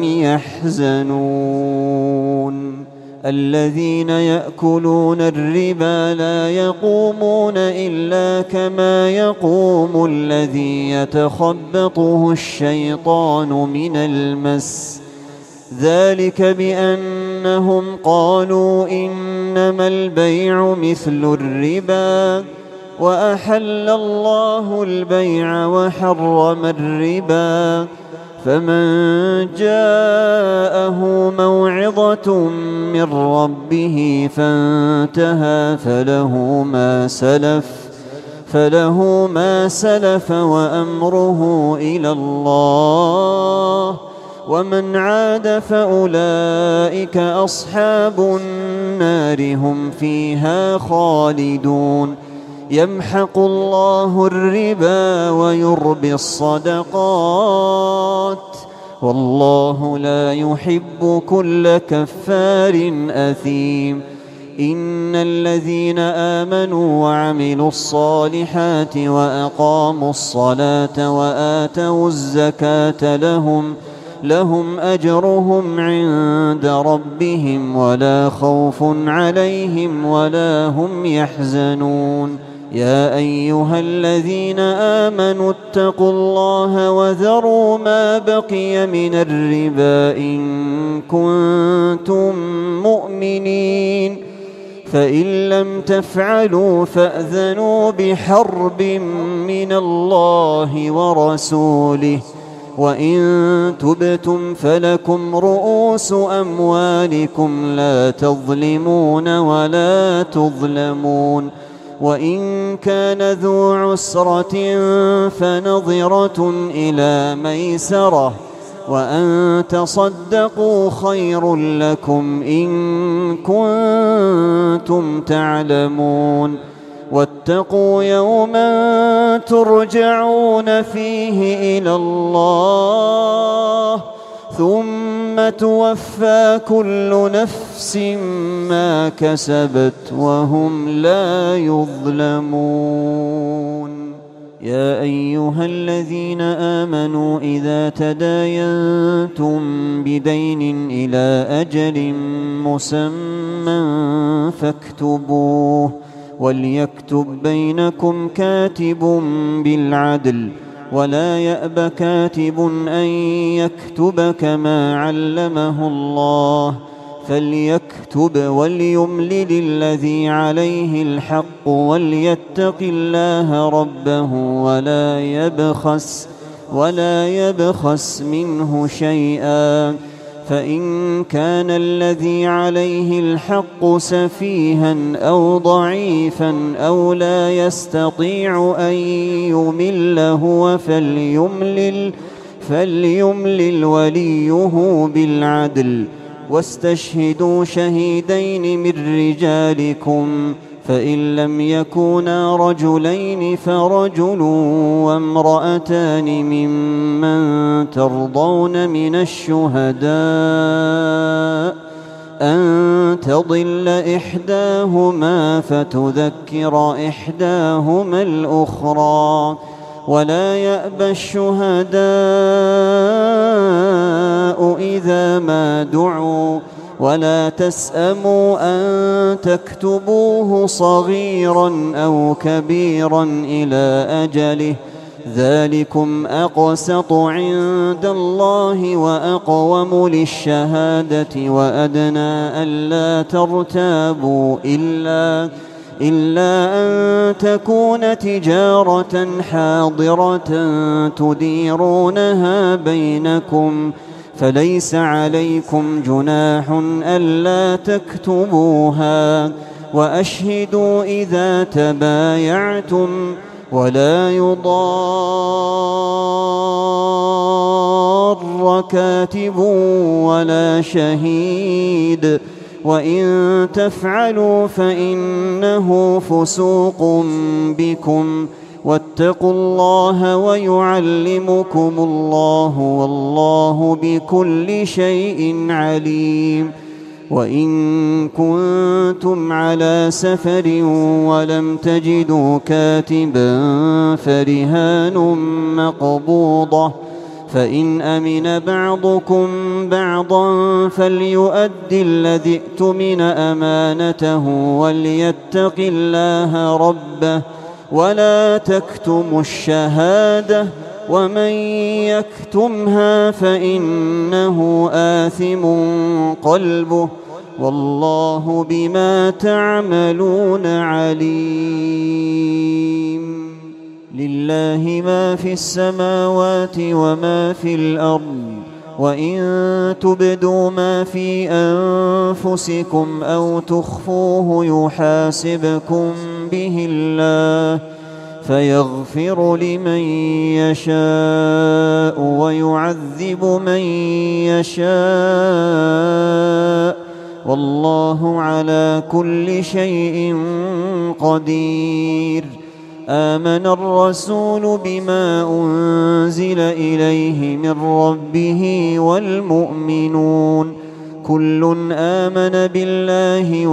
يحزنون. الذين يأكلون الربا لا يقومون إلا كما يقوم الذي يتخبطه الشيطان من المس ذلك بأنهم قالوا إنما البيع مثل الربا وأحل الله البيع وحرم الربا. فمن جاءه موعظة من ربه فانتهى فله ما سلف فله ما سلف وأمره إلى الله ومن عاد فأولئك أصحاب النار هم فيها خالدون. يمحق الله الربا ويربي الصدقات والله لا يحب كل كفار أثيم. إن الذين آمنوا وعملوا الصالحات وأقاموا الصلاة وآتوا الزكاة لهم لهم أجرهم عند ربهم ولا خوف عليهم ولا هم يحزنون. يا أيها الذين آمنوا اتقوا الله وذروا ما بقي من الربا إن كنتم مؤمنين، فإن لم تفعلوا فأذنوا بحرب من الله ورسوله، وإن تبتم فلكم رؤوس أموالكم لا تظلمون ولا تظلمون. وإن كان ذو عسرة فنظرة إلى ميسرة، وأن تصدقوا خير لكم إن كنتم تعلمون. واتقوا يوما ترجعون فيه إلى الله ثم توفى كل نفس ما كسبت وهم لا يظلمون. يا أيها الذين آمنوا إذا تداينتم بدين إلى أجل مسمى فاكتبوه، وليكتب بينكم كاتب بالعدل، ولا يأب كاتب أن يكتب كما علمه الله، فليكتب وليملل الذي عليه الحق وليتق الله ربه ولا يبخس ولا يبخس منه شيئا، فإن كان الذي عليه الحق سفيها أو ضعيفا أو لا يستطيع أن يمل هو فليملل فليملل وليه بالعدل، واستشهدوا شهيدين من رجالكم، فإن لم يكونا رجلين فرجل وامرأتان ممن ترضون من الشهداء أن تضل إحداهما فتذكر إحداهما الأخرى، ولا يأبى الشهداء إذا ما دعوا، ولا تسأموا أن تكتبوه صغيرا أو كبيرا إلى أجله، ذلكم أقسط عند الله وأقوم للشهادة وأدنى ألا ترتابوا إلا إلا أن تكون تجارة حاضرة تديرونها بينكم، فليس عليكم جناح ألا تكتبوها، وأشهدوا إذا تبايعتم، ولا يضار كاتب ولا شهيد، وإن تفعلوا فإنه فسوق بكم، واتقوا الله ويعلمكم الله والله بكل شيء عليم. وإن كنتم على سفر ولم تجدوا كاتبا فرهان مقبوضة، فإن أمن بعضكم بعضا فليؤدي الذي ائتمن أمانته وليتق الله ربه، ولا تكتموا الشهادة، ومن يكتمها فإنه آثم قلبه، والله بما تعملون عليم. لله ما في السماوات وما في الأرض، وإن تبدوا ما في أنفسكم أو تخفوه يحاسبكم به الله، فيغفر لمن يشاء ويعذب من يشاء، والله على كل شيء قدير. آمن الرسول بما أنزل إليه من ربه والمؤمنون كل آمن بالله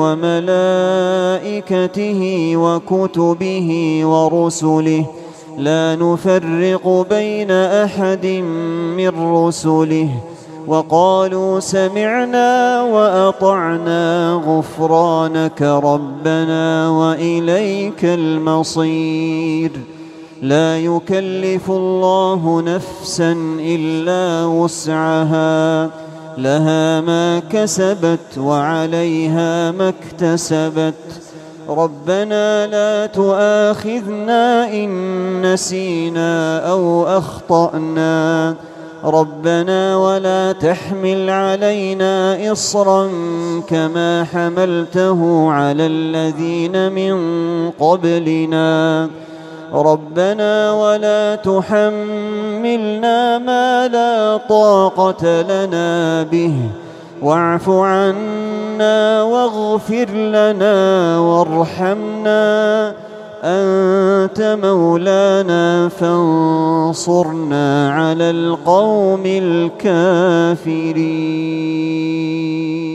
وملائكته وكتبه ورسله لا نفرق بين أحد من رسله وقالوا سمعنا وأطعنا غفرانك ربنا وإليك المصير. لا يكلف الله نفسا إلا وسعها لها ما كسبت وعليها ما اكتسبت ربنا لا تؤاخذنا إن نسينا أو أخطأنا ربنا ولا تحمل علينا إصرا كما حملته على الذين من قبلنا ربنا ولا تحملنا ما لا طاقة لنا به واعف عنا واغفر لنا وارحمنا أنت مولانا فانصرنا على القوم الكافرين.